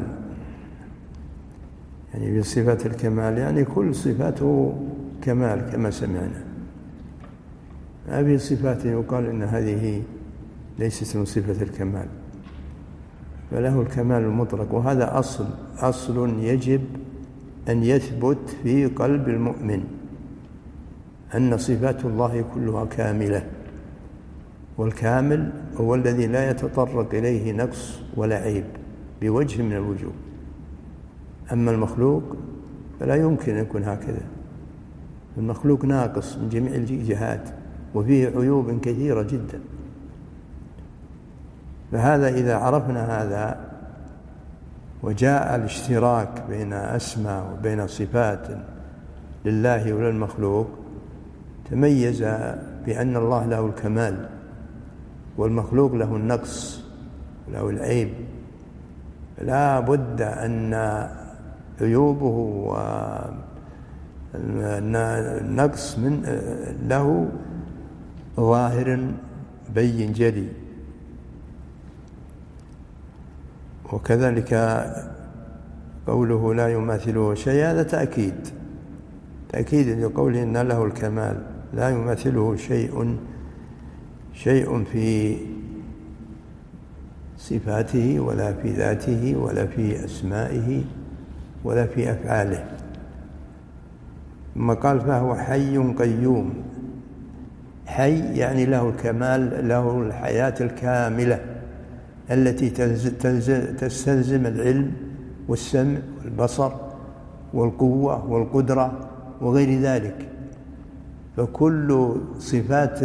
يعني بصفة الكمال يعني كل صفاته كمال كما سمعنا. ما في صفات يقال إن هذه ليست من صفة الكمال، فله الكمال المطلق، وهذا أصل أصل يجب أن يثبت في قلب المؤمن أن صفات الله كلها كاملة، والكامل هو الذي لا يتطرق إليه نقص ولا عيب بوجه من الوجوه. أما المخلوق فلا يمكن أن يكون هكذا، المخلوق ناقص من جميع الجهات وفيه عيوب كثيرة جدا. فهذا إذا عرفنا هذا وجاء الاشتراك بين أسماء وبين صفات لله وللمخلوق، تميز بأن الله له الكمال والمخلوق له النقص له العيب. لا بد أن عيوبه والنقص من له ظاهر بين جلي. وكذلك قوله لا يماثله شيء، هذا تأكيد تأكيد لقوله إن له الكمال، لا يماثله شيء شيء في صفاته ولا في ذاته ولا في أسمائه ولا في أفعاله. ثم قال فهو حي قيوم. حي يعني له الكمال، له الحياة الكاملة التي تستلزم العلم والسمع والبصر والقوة والقدرة وغير ذلك. فكل صفات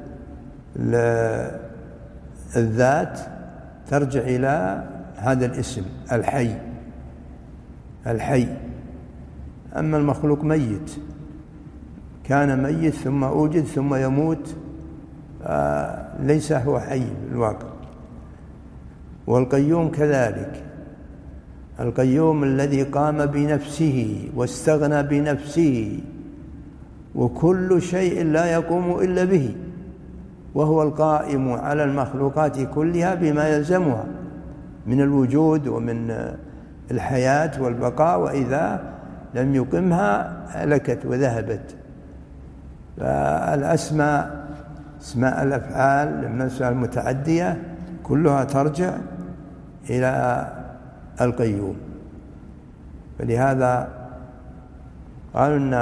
الذات ترجع إلى هذا الاسم الحي الحي. أما المخلوق ميت، كان ميت ثم أوجد ثم يموت، ليس هو حي في الواقع. والقيوم كذلك، القيوم الذي قام بنفسه واستغنى بنفسه، وكل شيء لا يقوم إلا به، وهو القائم على المخلوقات كلها بما يلزمها من الوجود ومن الحياة والبقاء، وإذا لم يقمها هلكت وذهبت. فالأسماء اسماء الأفعال الأسماء المتعدية كلها ترجع إلى القيوم. فلهذا قالوا أن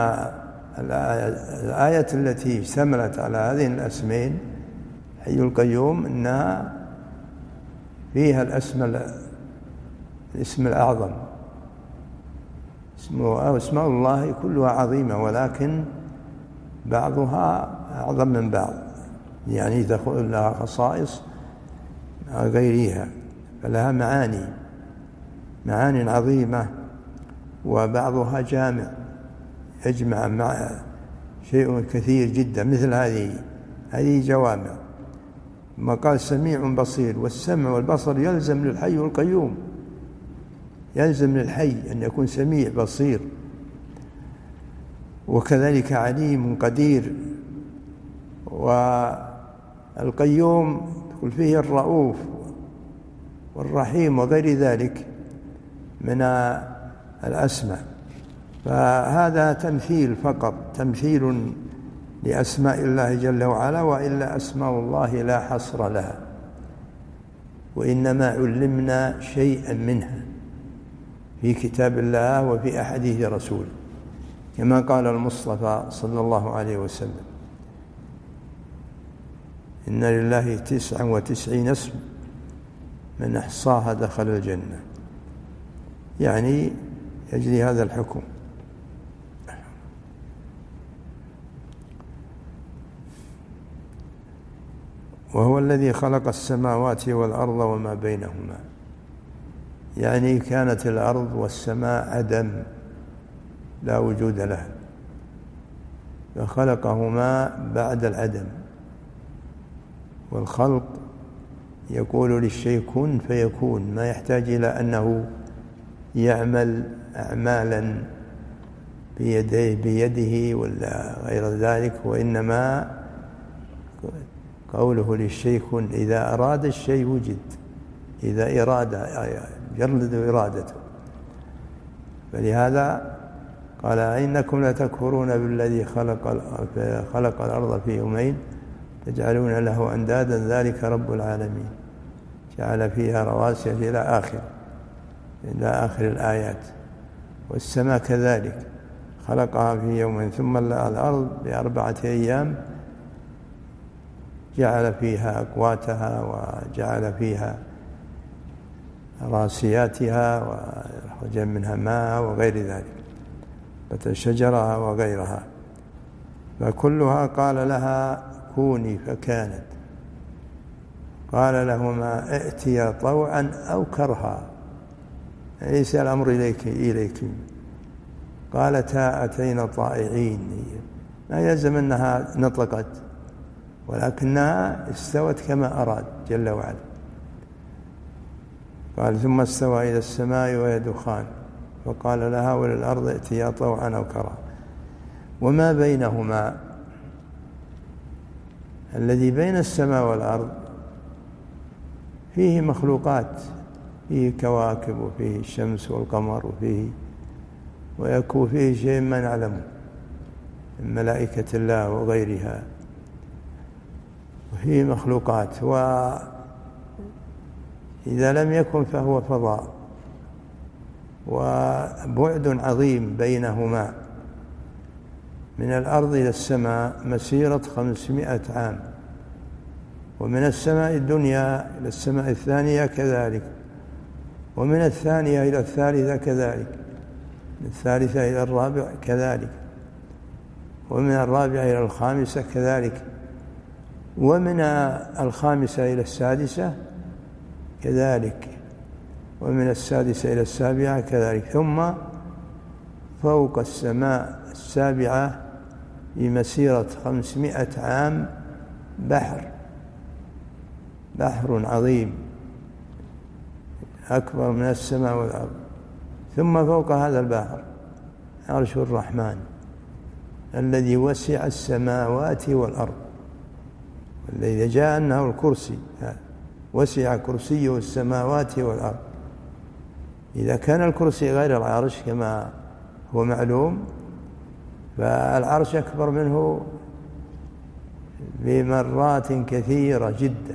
الآية التي اشتملت على هذه الاسمين حي القيوم إنها فيها الاسم الاسم الأعظم. اسماء الله كلها عظيمة، ولكن بعضها أعظم من بعض، يعني تدخل لها خصائص مع غيرها، فلها معاني معاني عظيمة، وبعضها جامع يجمع مع شيء كثير جدا، مثل هذه هذه جوامع. ما قال سميع بصير، والسمع والبصر يلزم للحي والقيوم، يلزم للحي أن يكون سميع بصير، وكذلك عليم قدير. والقيوم تقول فيه الرؤوف والرحيم وغير ذلك من الأسماء. فهذا تمثيل فقط، تمثيل لأسماء الله جل وعلا، وإلا أسماء الله لا حصر لها، وإنما علمنا شيئا منها في كتاب الله وفي أحاديث رسوله، كما قال المصطفى صلى الله عليه وسلم إن لله تسعا وتسعين اسم من أحصاها دخل الجنة، يعني يجري هذا الحكم. وهو الذي خلق السماوات والأرض وما بينهما، يعني كانت الأرض والسماء عدم لا وجود لها، فخلقهما بعد العدم. والخلق يقول للشيء كن فيكون، ما يحتاج إلى أنه يعمل أعمالا بيده, بيده ولا غير ذلك، وإنما قوله للشيء كن، إذا أراد الشيء وجد، إذا إرادة جرد إرادته. فلهذا قال إنكم لتكفرون بالذي خلق خلق الأرض في يومين تجعلون له أندادا ذلك رب العالمين، جعل فيها رواسي إلى آخر إلى آخر الآيات. والسماء كذلك خلقها في يوم، ثم الأرض بأربعة أيام جعل فيها أقواتها وجعل فيها راسياتها وأخرج منها ماء وغير ذلك، شجرها وغيرها، فكلها قال لها كوني فكانت. قال لهما ائتيا طوعا أو كرها، ليس الأمر إليك إليك قالتا أتينا طائعين، ما يلزم أنها نطقت، ولكنها استوت كما أراد جل وعلا. قال ثم استوى إلى السماء وهي دخان فقال لها وللأرض ائتيا طوعا أو كرها. وما بينهما الذي بين السماء والأرض فيه مخلوقات، فيه كواكب وفيه الشمس والقمر وفيه ويكون فيه شيء ما نعلمه من ملائكة الله وغيرها، وفيه مخلوقات، وإذا لم يكن فهو فضاء، وبعد عظيم بينهما. من الأرض إلى السماء مسيرة خمسمائة عام، ومن السماء الدنيا إلى السماء الثانية كذلك، ومن الثانية إلى الثالثة كذلك، من الثالثة إلى الرابع كذلك، ومن الرابعة إلى الخامسة كذلك، ومن الخامسة إلى السادسة كذلك، ومن السادسة إلى السابعة كذلك، ثم فوق السماء السابعة بمسيرة خمسمائة عام بحر، بحر عظيم أكبر من السماء والأرض. ثم فوق هذا البحر عرش الرحمن الذي وسع السماوات والأرض، والذي جاء أنه الكرسي، وسع كرسيه السماوات والأرض. إذا كان الكرسي غير العرش كما هو معلوم، فالعرش أكبر منه بمرات كثيرة جدا.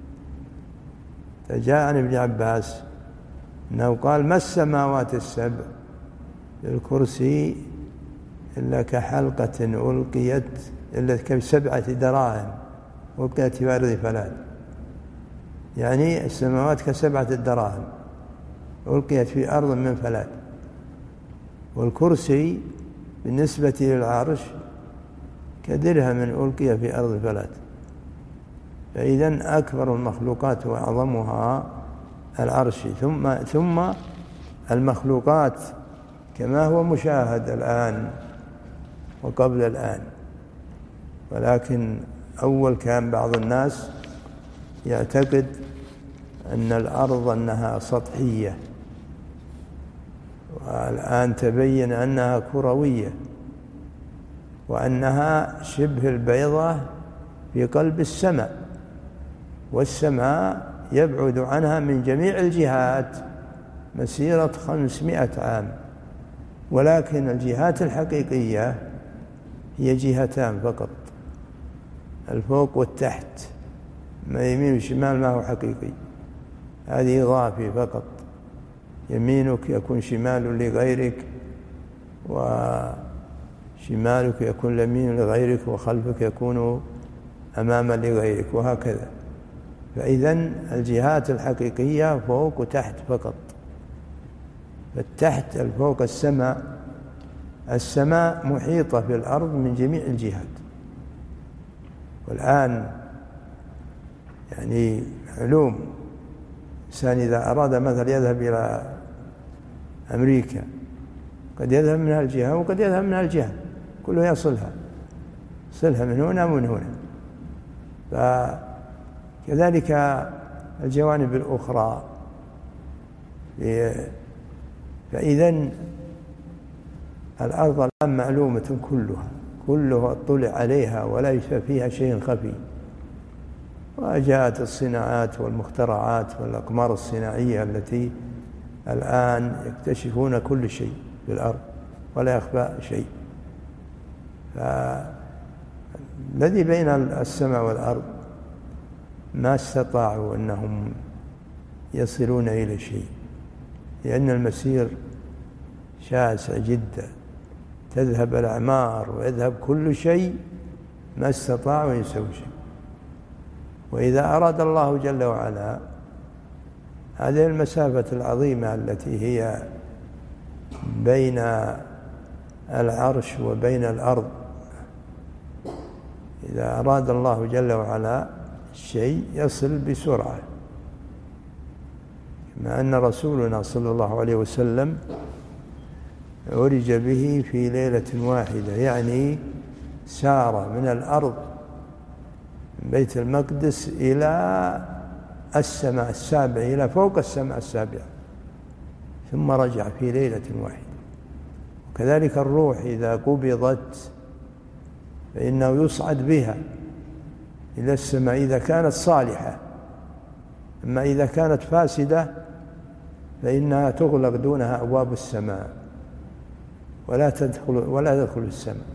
فجاء عن ابن عباس أنه قال ما السماوات السبع الكرسي إلا كحلقة ألقيت إلا كسبعة دراهم ألقيت في أرض فلات، يعني السماوات كسبعة الدراهم ألقيت في أرض من فلات، والكرسي بالنسبة للعرش كدرهم ألقي في أرض فلات. فإذن أكبر المخلوقات وأعظمها العرش، ثم ثم المخلوقات كما هو مشاهد الآن وقبل الآن. ولكن أول كان بعض الناس يعتقد أن الأرض أنها سطحية، والآن تبين أنها كروية، وأنها شبه البيضة في قلب السماء، والسماء يبعد عنها من جميع الجهات مسيرة خمسمائة عام. ولكن الجهات الحقيقية هي جهتان فقط، الفوق والتحت، ما يمين والشمال ما هو حقيقي، هذه إضافي فقط. يمينك يكون شمال لغيرك، وشمالك يكون يمين لغيرك، وخلفك يكون أمام لغيرك، وهكذا. فإذن الجهات الحقيقية فوق وتحت فقط. فالتحت الفوق السماء، السماء محيطة في الأرض من جميع الجهات. والآن يعني علوم الإنسان إذا أراد مثلا يذهب إلى أمريكا قد يذهب من هالجهة وقد يذهب من هالجهة، كله يصلها صلها من هنا ومن هنا. فكذلك الجوانب الأخرى. فإذن الأرض الآن معلومة كلها، كلها اطلع عليها وليس فيها شيء خفي. وجاءت الصناعات والمخترعات والأقمار الصناعية التي الآن يكتشفون كل شيء في الأرض ولا يخفى شيء. فالذي بين السماء والأرض ما استطاعوا أنهم يصلون إلى شيء، لأن المسير شاسع جدا، تذهب الأعمار ويذهب كل شيء، ما استطاعوا يسوي شيء. وإذا أراد الله جل وعلا هذه المسافة العظيمة التي هي بين العرش وبين الأرض، إذا أراد الله جل وعلا الشيء يصل بسرعة، مع أن رسولنا صلى الله عليه وسلم عرج به في ليلة واحدة، يعني سار من الأرض من بيت المقدس إلى السماء السابعة، إلى فوق السماء السابعة، ثم رجع في ليلة واحدة. وكذلك الروح إذا قبضت فإنه يصعد بها إلى السماء إذا كانت صالحة، أما إذا كانت فاسدة فإنها تغلق دونها أبواب السماء ولا تدخل ولا تدخل السماء،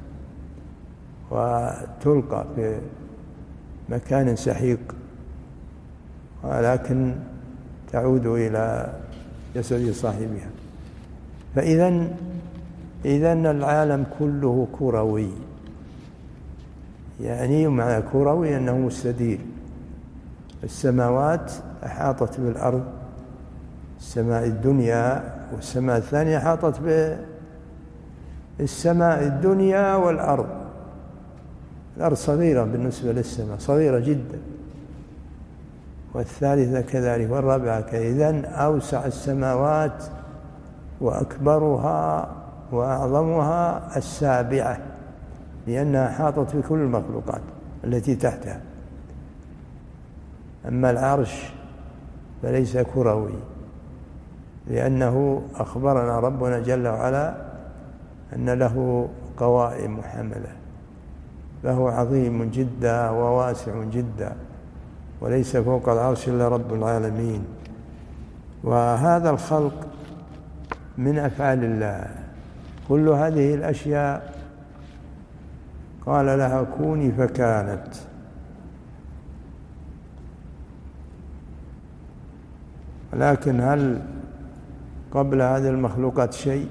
وتلقى في مكان سحيق، ولكن تعود إلى جسد صاحبها. فإذن إذن العالم كله كروي، يعني معنى كروي أنه مستدير. السماوات أحاطت بالأرض، السماء الدنيا والسماء الثانية أحاطت بالسماء الدنيا والأرض. الأرض صغيرة بالنسبة للسماء، صغيرة جدا، والثالثة كذلك والرابعة كذلك. إذن أوسع السماوات وأكبرها وأعظمها السابعة، لأنها حاطت بكل المخلوقات التي تحتها. أما العرش فليس كروي، لأنه أخبرنا ربنا جل وعلا أن له قوائم محملة، فهو عظيم جدا وواسع جدا، وليس فوق العرش إلا رب العالمين. وهذا الخلق من أفعال الله، كل هذه الأشياء قال لها كوني فكانت. ولكن هل قبل هذه المخلوقات شيء؟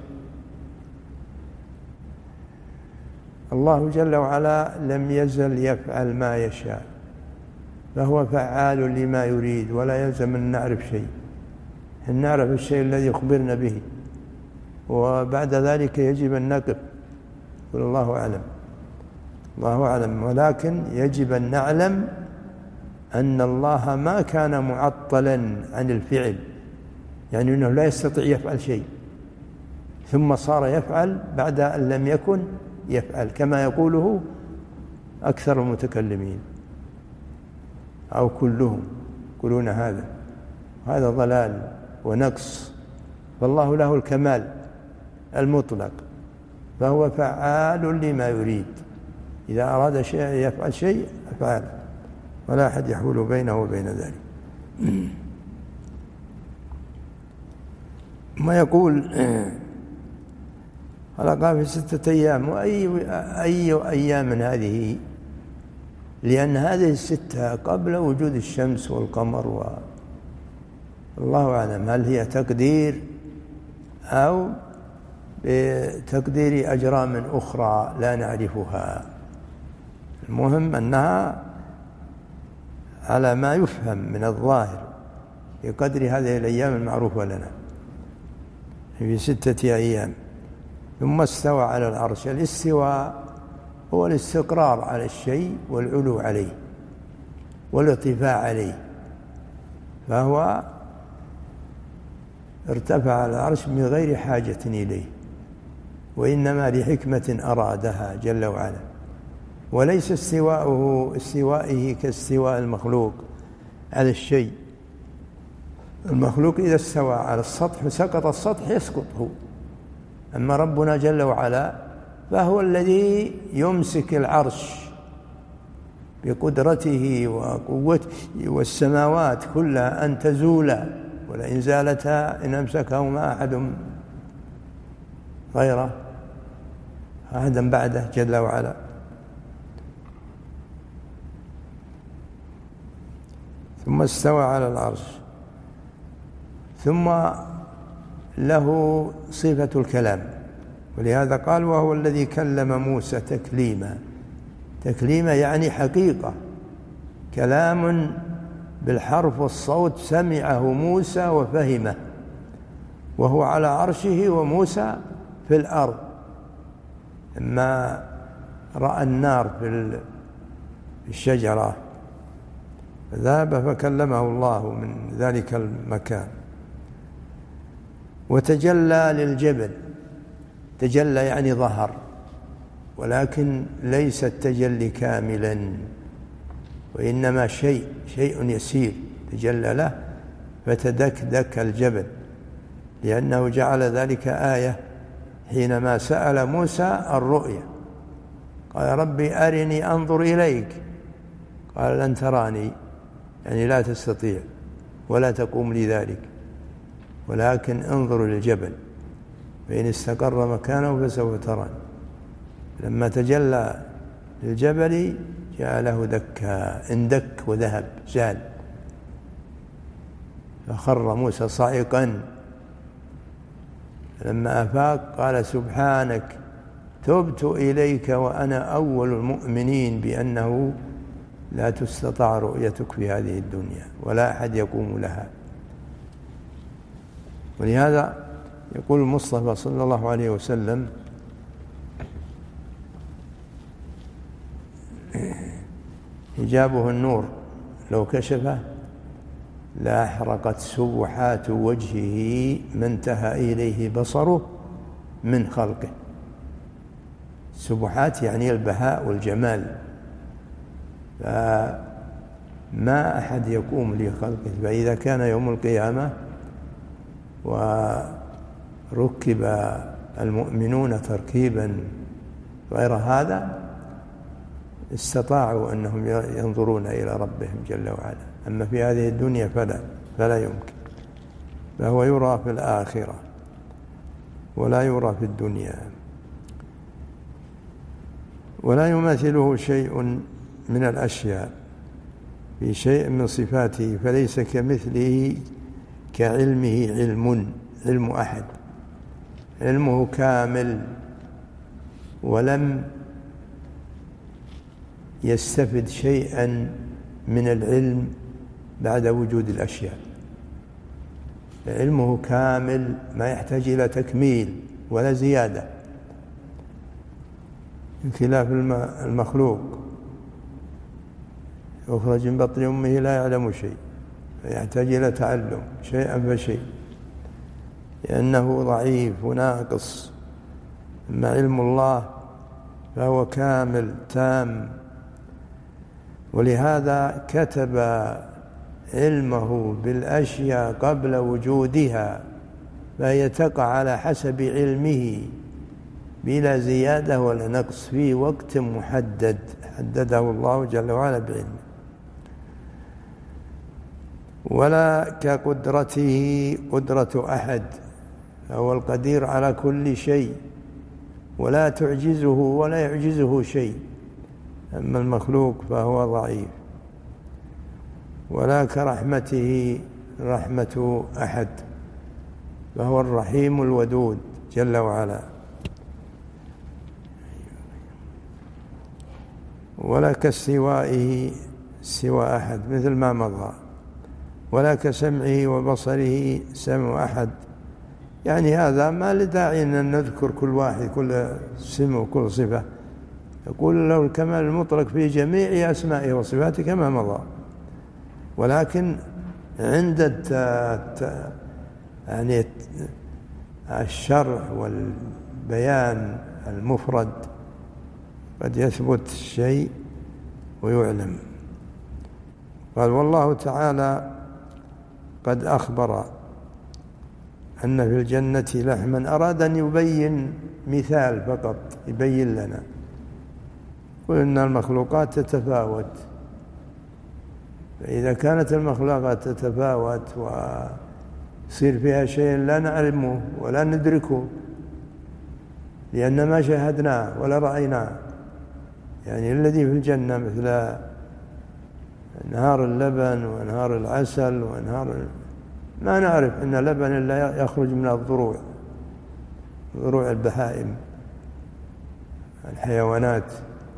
الله جل وعلا لم يزل يفعل ما يشاء، فهو فعال لما يريد، ولا يلزم أن نعرف شيء، أن نعرف الشيء الذي يخبرنا به، وبعد ذلك يجب أن نقف قل الله أعلم الله أعلم. ولكن يجب أن نعلم أن الله ما كان معطلا عن الفعل، يعني أنه لا يستطيع يفعل شيء ثم صار يفعل بعد أن لم يكن يفعل، كما يقوله أكثر المتكلمين أو كلهم يقولون هذا هذا ضلال ونقص. فالله له الكمال المطلق، فهو فعال لما يريد، إذا أراد شيء يفعل شيء أفعل، ولا أحد يحول بينه وبين ذلك. ما يقول خلقها في ستة أيام، وأي أي أيام من هذه؟ لأن هذه الستة قبل وجود الشمس والقمر، والله أعلم هل هي تقدير أو بتقدير أجرام أخرى لا نعرفها. المهم أنها على ما يفهم من الظاهر بقدر هذه الأيام المعروفة لنا في ستة أيام. ثم استوى على العرش. الاستواء هو الاستقرار على الشيء والعلو عليه والارتفاع عليه، فهو ارتفع على العرش من غير حاجة إليه، وإنما لحكمة أرادها جل وعلا، وليس استواءه استوائه كاستواء المخلوق على الشيء. المخلوق إذا استوى على السطح وسقط السطح يسقط هو، أما ربنا جل وعلا فهو الذي يمسك العرش بقدرته وقوته، والسماوات كلها أن تزولا، ولئن زالتا إن أمسكهما أحد غيره أحدا بعده جل وعلا. ثم استوى على العرش. ثم له صفة الكلام، ولهذا قال وهو الذي كلم موسى تكليما. تكليما يعني حقيقة، كلام بالحرف والصوت سمعه موسى وفهمه، وهو على عرشه وموسى في الأرض لما رأى النار في الشجرة ذهب فكلمه الله من ذلك المكان. وتجلى للجبل، تجلى يعني ظهر، ولكن ليس التجلي كاملا، وإنما شيء شيء يسير تجلى له فتدكدك الجبل، لأنه جعل ذلك آية حينما سأل موسى الرؤيا، قال ربي أرني أنظر إليك، قال لن تراني، يعني لا تستطيع ولا تقوم لذلك، ولكن انظر للجبل فإن استقر مكانه فسوف تراني. لما تجلى للجبل جعله دكا، اندك وذهب زال، فخر موسى صاعقا. لما أفاق قال سبحانك تبت إليك وأنا أول المؤمنين بأنه لا تستطاع رؤيتك في هذه الدنيا ولا أحد يقوم لها. ولهذا يقول المصطفى صلى الله عليه وسلم حجابه النور لو كشفه لأحرقت سبحات وجهه ما انتهى إليه بصره من خلقه. سبحات يعني البهاء والجمال، فما أحد يقوم لخلقه. فإذا كان يوم القيامة وركب المؤمنون تركيبا غير هذا استطاعوا أنهم ينظرون إلى ربهم جل وعلا، أما في هذه الدنيا فلا فلا يمكن، فهو يرى في الآخرة ولا يرى في الدنيا. ولا يماثله شيء من الأشياء في شيء من صفاته، فليس كمثله كعلمه علم علم أحد، علمه كامل ولم يستفد شيئا من العلم بعد وجود الأشياء. علمه كامل ما يحتاج إلى تكميل ولا زيادة، بخلاف المخلوق يخرج من بطن أمه لا يعلم شيء، يحتاج إلى تعلم شيئا فشيء لأنه ضعيف وناقص. أما علم الله فهو كامل تام، ولهذا كتب علمه بالأشياء قبل وجودها، فهي تقع على حسب علمه بلا زيادة ولا نقص في وقت محدد حدده الله جل وعلا بعلمه. ولا كقدرته قدرة أحد، فهو القدير على كل شيء ولا تعجزه ولا يعجزه شيء. أما المخلوق فهو ضعيف. ولا كرحمته رحمة أحد، فهو الرحيم الودود جل وعلا. ولا كاستوائه سوى أحد مثل ما مضى. ولا كسمعه وبصره سمع أحد، يعني هذا ما لداعي أن نذكر كل واحد كل سمع وكل صفة، يقول له الكمال المطلق في جميع أسمائه وصفاته كما مضى. ولكن عند الت... يعني الشرح والبيان المفرد قد يثبت الشيء ويعلم. قال والله تعالى قد أخبر أن في الجنة لحما، أراد أن يبين مثال فقط يبين لنا، وإن المخلوقات تتفاوت، فإذا كانت المخلوقات تتفاوت ويصير فيها شيء لا نعلمه ولا ندركه لأن ما شاهدناه ولا رأيناه، يعني الذي في الجنة مثل أنهار اللبن وأنهار العسل وأنهار ما نعرف أن لبن لا يخرج من الضروع، ضروع البهائم الحيوانات،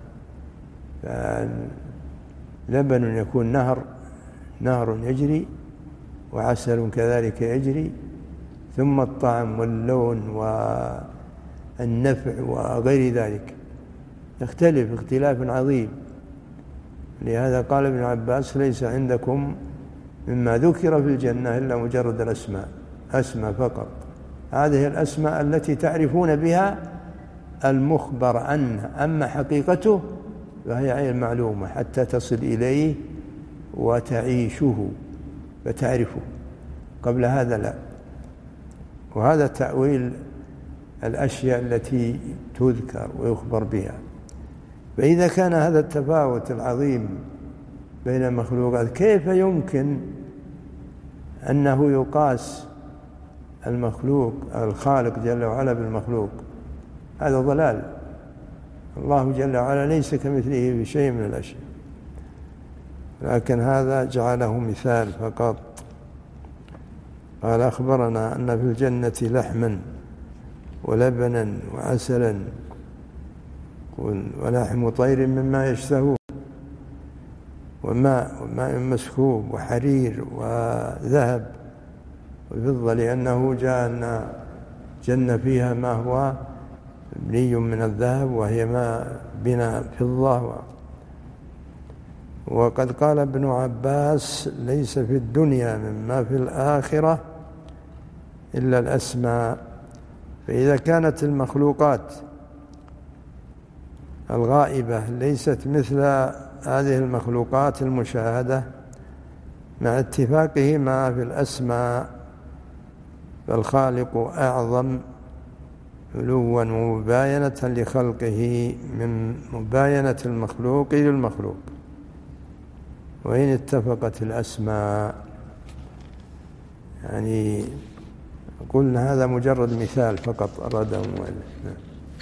فلبن يكون نهر نهر يجري، وعسل كذلك يجري، ثم الطعم واللون والنفع وغير ذلك يختلف اختلاف عظيم. لهذا قال ابن عباس: ليس عندكم مما ذكر في الجنة إلا مجرد الأسماء، أسماء فقط. هذه الأسماء التي تعرفون بها المخبر عنها، أما حقيقته فهي غير معلومة حتى تصل إليه وتعيشه فتعرفه، قبل هذا لا. وهذا تأويل الأشياء التي تذكر ويخبر بها. فإذا كان هذا التفاوت العظيم بين المخلوقات، كيف يمكن أنه يقاس المخلوق الخالق جل وعلا بالمخلوق؟ هذا ضلال. الله جل وعلا ليس كمثله في شيء من الأشياء، لكن هذا جعله مثال فقط. قال: أخبرنا أن في الجنة لحما ولبنا وعسلا ولحم طير مما يشتهون، وماء وماء مسكوب وحرير وذهب وفضة، لأنه جاء أن جنة فيها ما هو مبني من الذهب، وهي ما بنا فضة. وقد قال ابن عباس: ليس في الدنيا مما في الآخرة إلا الأسماء. فإذا كانت المخلوقات الغائبة ليست مثل هذه المخلوقات المشاهدة مع اتفاقهما في الأسماء، فالخالق أعظم علوا ومباينة لخلقه من مباينة المخلوق للمخلوق، وإن اتفقت الأسماء. يعني قلنا هذا مجرد مثال فقط أراده المؤلف.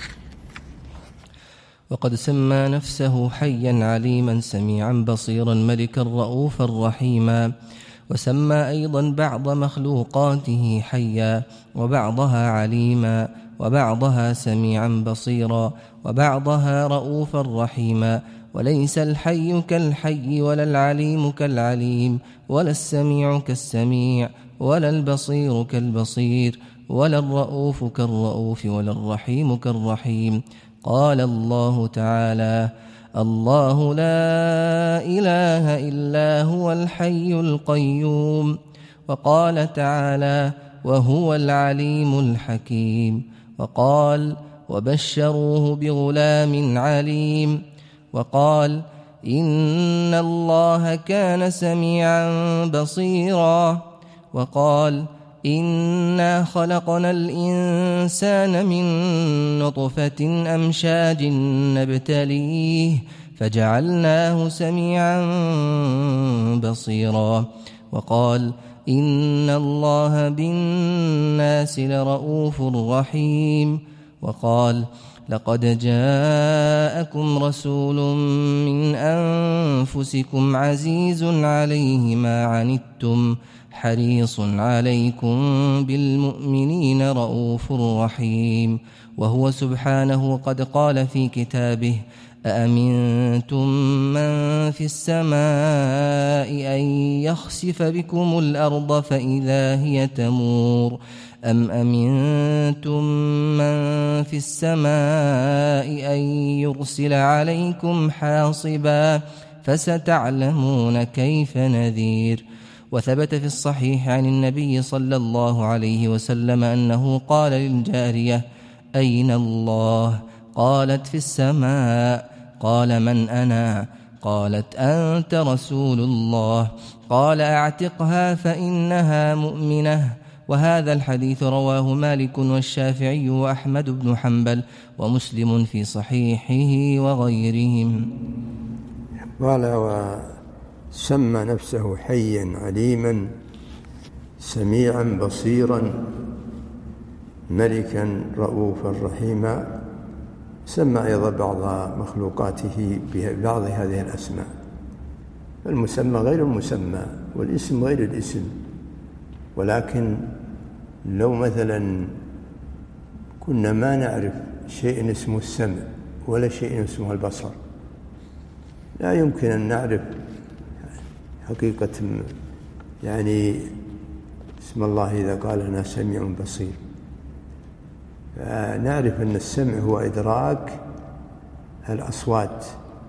وقد سمى نفسه حيا عليما سميعا بصيرا ملكا رؤوفا رحيما، وسمى أيضا بعض مخلوقاته حيا وبعضها عليما وبعضها سميعا بصيرا وبعضها رؤوفا رحيما. وليس الحي كالحي ولا العليم كالعليم ولا السميع كالسميع ولا البصير كالبصير ولا الرؤوف كالرؤوف ولا الرحيم كالرحيم. قال الله تعالى: الله لا إله إلا هو الحي القيوم. وقال تعالى: وهو العليم الحكيم. وقال: وبشروه بغلام عليم. وقال: إن الله كان سميعا بصيرا. وقال: إنا خلقنا الإنسان من نطفة أمشاج نبتليه فجعلناه سميعا بصيرا. وقال: إن الله بالناس لرؤوف رحيم. وقال: لقد جاءكم رسول من أنفسكم عزيز عليه ما عنتم حريص عليكم بالمؤمنين رؤوف رحيم. وهو سبحانه قد قال في كتابه: أأمنتم من في السماء أن يخسف بكم الأرض فإذا هي تمور أم أمنتم من في السماء أن يرسل عليكم حاصبا فستعلمون كيف نذير. وثبت في الصحيح عن النبي صلى الله عليه وسلم أنه قال للجارية: أين الله؟ قالت: في السماء. قال: من أنا؟ قالت: أنت رسول الله. قال: أعتقها فإنها مؤمنة. وهذا الحديث رواه مالك والشافعي وأحمد بن حنبل ومسلم في صحيحه وغيرهم. قال: وسمى نفسه حيا عليما سميعا بصيرا ملكا رؤوفا رحيما. سمى أيضا بعض مخلوقاته ببعض هذه الأسماء، المسمى غير المسمى والاسم غير الاسم، ولكن لو مثلا كنا ما نعرف شيء اسمه السمع ولا شيء اسمه البصر، لا يمكن أن نعرف حقيقة يعني اسم الله إذا قال أنا سميع بصير. فنعرف أن السمع هو إدراك الأصوات،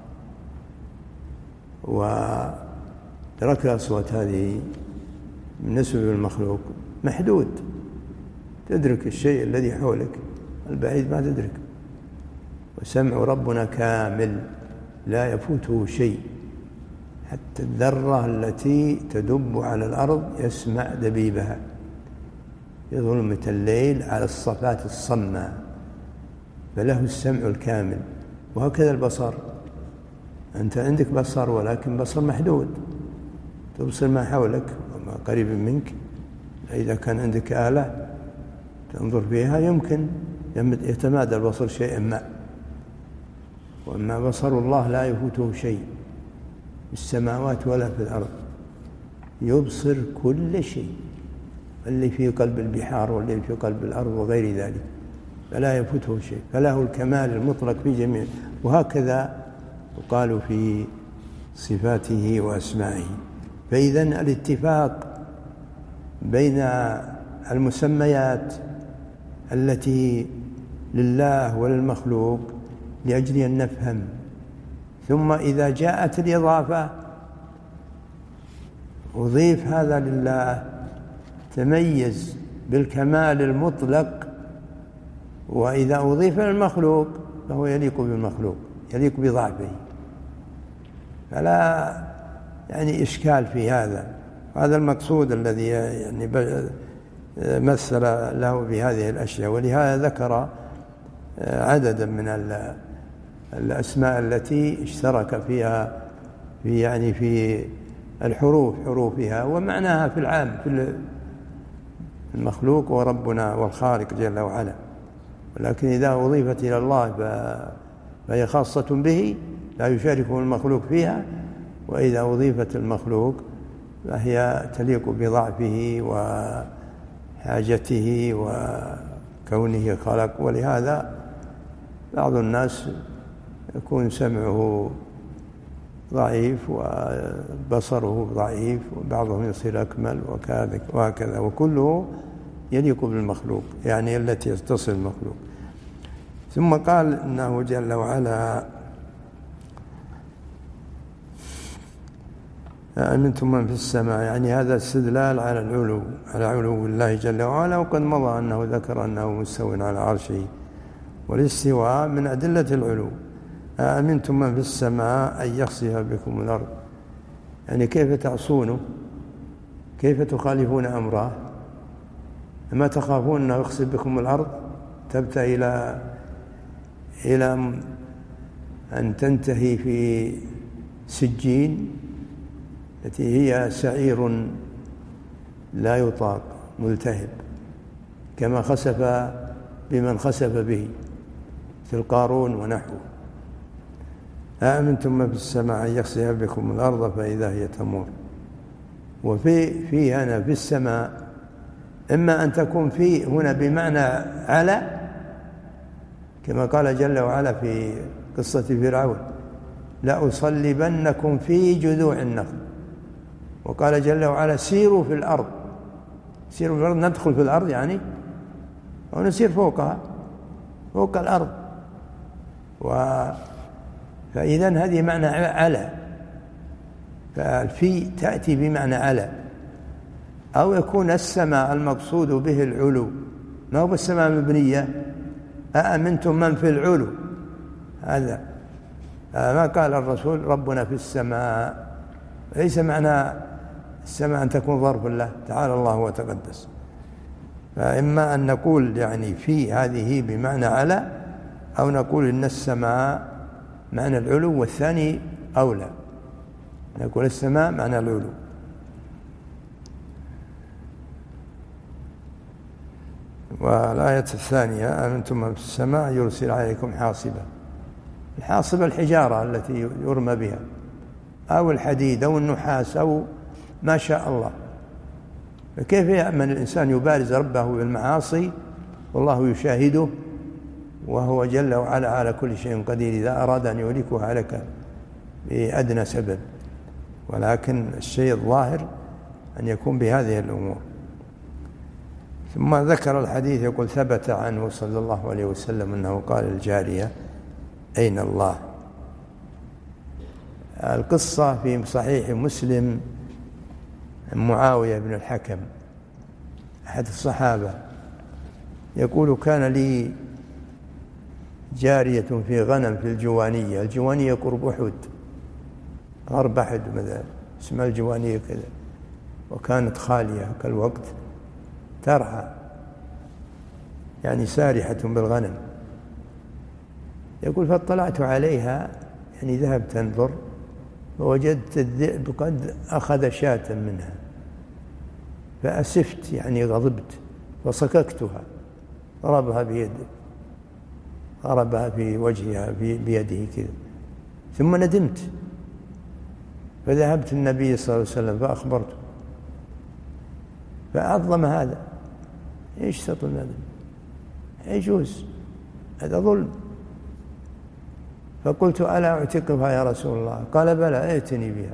وإدراك الأصوات هذه بالنسبة للمخلوق محدود، تدرك الشيء الذي حولك، البعيد ما تدرك. وسمع ربنا كامل لا يفوته شيء، حتى الذرة التي تدب على الأرض يسمع دبيبها في ظلمة الليل على الصفات الصماء، فله السمع الكامل. وهكذا البصر، أنت عندك بصر ولكن بصر محدود، تبصر ما حولك وما قريب منك. إذا كان عندك آلة تنظر فيها يمكن يتمادى البصر شيئا ما، وأما بصر الله لا يفوته شيء في السماوات ولا في الأرض، يبصر كل شيء، اللي في قلب البحار واللي في قلب الأرض وغير ذلك، فلا يفوته شيء، فله الكمال المطلق في جميع. وهكذا يقال في صفاته وأسمائه. فإذا الاتفاق بين المسميات التي لله وللمخلوق لأجل أن نفهم، ثم إذا جاءت الإضافة أضيف هذا لله تميز بالكمال المطلق، وإذا أضيف للمخلوق فهو يليق بالمخلوق، يليق بضعفه، فلا يعني إشكال في هذا. هذا المقصود الذي يعني مثل له بهذه الأشياء. ولهذا ذكر عددا من الأسماء التي اشترك فيها في يعني في الحروف حروفها ومعناها في العام في المخلوق وربنا والخالق جل وعلا. ولكن إذا أضيفت إلى الله فهي خاصة به لا يشاركه المخلوق فيها، وإذا أضيفت المخلوق فهي تليق بضعفه وحاجته وكونه خلق. ولهذا بعض الناس يكون سمعه ضعيف وبصره ضعيف، وبعضهم يصير أكمل وهكذا، وكله يليق بالمخلوق يعني التي يتصل المخلوق. ثم قال إنه جل وعلا أأمنتم من في السماء، يعني هذا استدلال على العلو على علو الله جل وعلا. وقد مضى أنه ذكر أنه مستو على عرشه، والاستواء من أدلة العلو. أأمنتم من في السماء أن يخسف بكم الأرض، يعني كيف تعصونه، كيف تخالفون أمره، أما تخافون أنه يخسف بكم الأرض تبتى إلى إلى أن تنتهي في سجين التي هي سعير لا يطاق ملتهب، كما خسف بمن خسف به في القارون ونحوه. أأمنتم من في السماء أن يخسف بكم الأرض فإذا هي تمور. وفي في هنا في السماء إما أن تكون في هنا بمعنى على، كما قال جل وعلا في قصة فرعون لأصلبنكم في جذوع النخل، وقال جل وعلا سيروا في الأرض، سيروا في الأرض ندخل في الأرض يعني ونسير فوقها فوق الأرض. و فإذن هذه معنى على، فالفي تأتي بمعنى على، أو يكون السماء المقصود به العلو، ما هو بالسماء مبنية. أأمنتم من في العلو، هذا ما قال الرسول ربنا في السماء، ليس معنى السماء أن تكون ظرف الله تعالى الله وتقدس. فإما أن نقول يعني في هذه بمعنى على، أو نقول إن السماء معنى العلو، والثاني أولى، نقول السماء معنى العلو. والآية الثانية أمنتم من في السماء يرسل عليكم حاصبا. الحاصبة الحجارة التي يرمى بها، أو الحديد أو النحاس أو ما شاء الله، فكيف يأمن الإنسان يبارز ربه بالمعاصي والله يشاهده وهو جل وعلا على كل شيء قدير إذا أراد أن يهلكه هلك بأدنى سبب، ولكن الشيء الظاهر أن يكون بهذه الأمور. ثم ذكر الحديث يقول ثبت عنه صلى الله عليه وسلم أنه قال الجارية أين الله. القصة في صحيح مسلم معاوية بن الحكم أحد الصحابة يقول كان لي جارية في غنم في الجوانية، الجوانية قرب أحد غرب أحد مثلا اسمها الجوانية كذا، وكانت خالية كالوقت ترعى يعني سارحة بالغنم. يقول فاطلعت عليها يعني ذهبت أنظر فوجدت الذئب قد أخذ شاة منها فأسفت يعني غضبت فصككتها، ضربها بيده ضربها في وجهها بيده كذا، ثم ندمت فذهبت النبي صلى الله عليه وسلم فأخبرته فعظم هذا. إيش سط الندم؟ يجوز، هذا ظلم. فقلت ألا أعتقها يا رسول الله؟ قال بلى ائتني بها.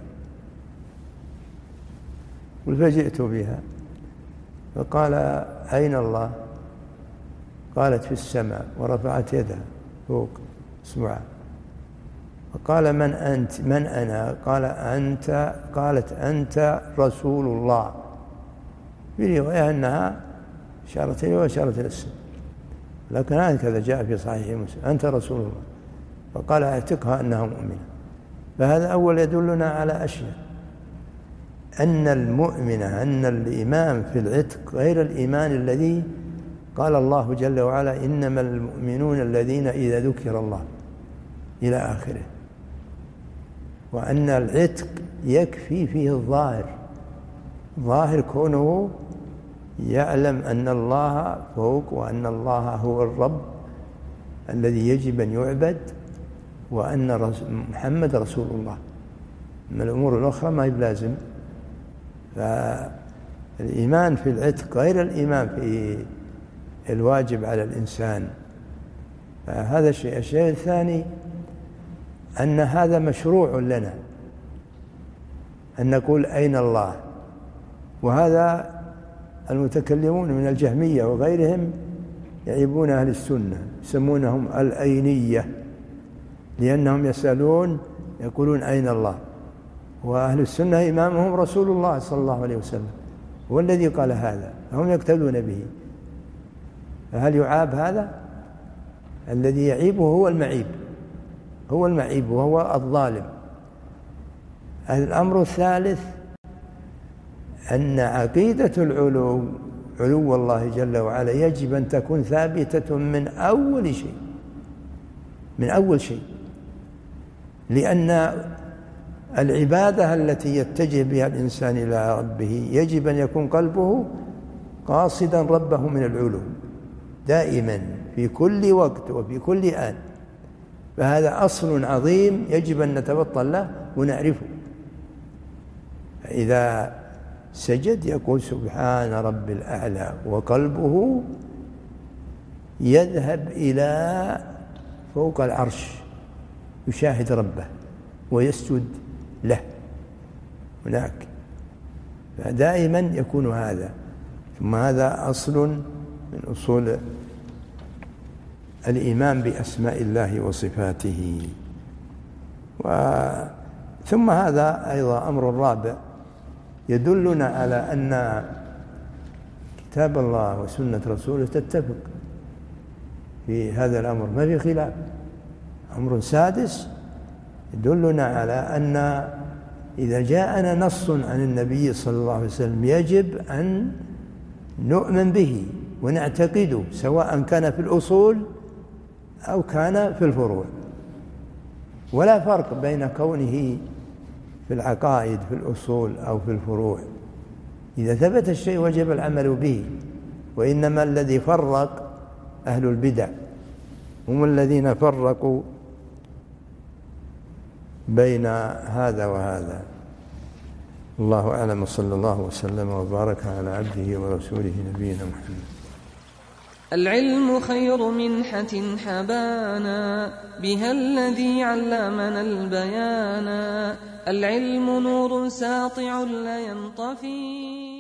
فجئت بها فقال أين الله؟ قالت في السماء، ورفعت يدها فوق اسبوعها. فقال من أنت؟ من أنا؟ قال أنت. قالت أنت رسول الله، في رواية أنها أشارت إليه وأشارت إلى السماء، لكن هكذا جاء في صحيح مسلم أنت رسول الله. فقال اعتقها أنها مؤمنة. فهذا أول يدلنا على أشياء، أن المؤمنة أن الإيمان في العتق غير الإيمان الذي قال الله جل وعلا إنما المؤمنون الذين إذا ذكر الله إلى آخره، وأن العتق يكفي فيه الظاهر، ظاهر كونه يعلم أن الله فوق وأن الله هو الرب الذي يجب أن يعبد وأن محمد رسول الله. من الأمور الأخرى ما يلازم. فالإيمان في العتق غير الإيمان في الواجب على الإنسان. فهذا الشيء. الشيء الثاني أن هذا مشروع لنا أن نقول أين الله، وهذا المتكلمون من الجهمية وغيرهم يعيبون أهل السنة يسمونهم الأينية، لأنهم يسألون يقولون أين الله، وأهل السنة إمامهم رسول الله صلى الله عليه وسلم هو الذي قال هذا، هم يقتدون به. فهل يعاب هذا؟ الذي يعيبه هو المعيب، هو المعيب وهو الظالم. الأمر الثالث أن عقيدة العلو علو الله جل وعلا يجب أن تكون ثابتة من أول شيء، من أول شيء، لأن العبادة التي يتجه بها الإنسان إلى ربه يجب أن يكون قلبه قاصدا ربه من العلو دائما في كل وقت وفي كل آن. فهذا أصل عظيم يجب أن نتبطل له ونعرفه. فإذا سجد يقول سبحان رب الأعلى، وقلبه يذهب إلى فوق العرش يشاهد ربه ويسجد له هناك. فدائما يكون هذا. ثم هذا أصل من أصول الإيمان بأسماء الله وصفاته. و ثم هذا أيضا أمر رابع يدلنا على أن كتاب الله وسنة رسوله تتفق في هذا الأمر، ما في خلاف. أمر سادس يدلنا على أن إذا جاءنا نص عن النبي صلى الله عليه وسلم يجب أن نؤمن به ونعتقده، سواء كان في الأصول أو كان في الفروع، ولا فرق بين كونه في العقائد في الأصول أو في الفروع. إذا ثبت الشيء وجب العمل به. وإنما الذي فرق أهل البدع، هم الذين فرقوا بين هذا وهذا. الله أعلم، وصلى الله وسلم وبارك على عبده ورسوله نبينا محمد. العلم خير منحة حبانا، بها الذي علمنا البيانا. العلم نور ساطع لا ينطفي.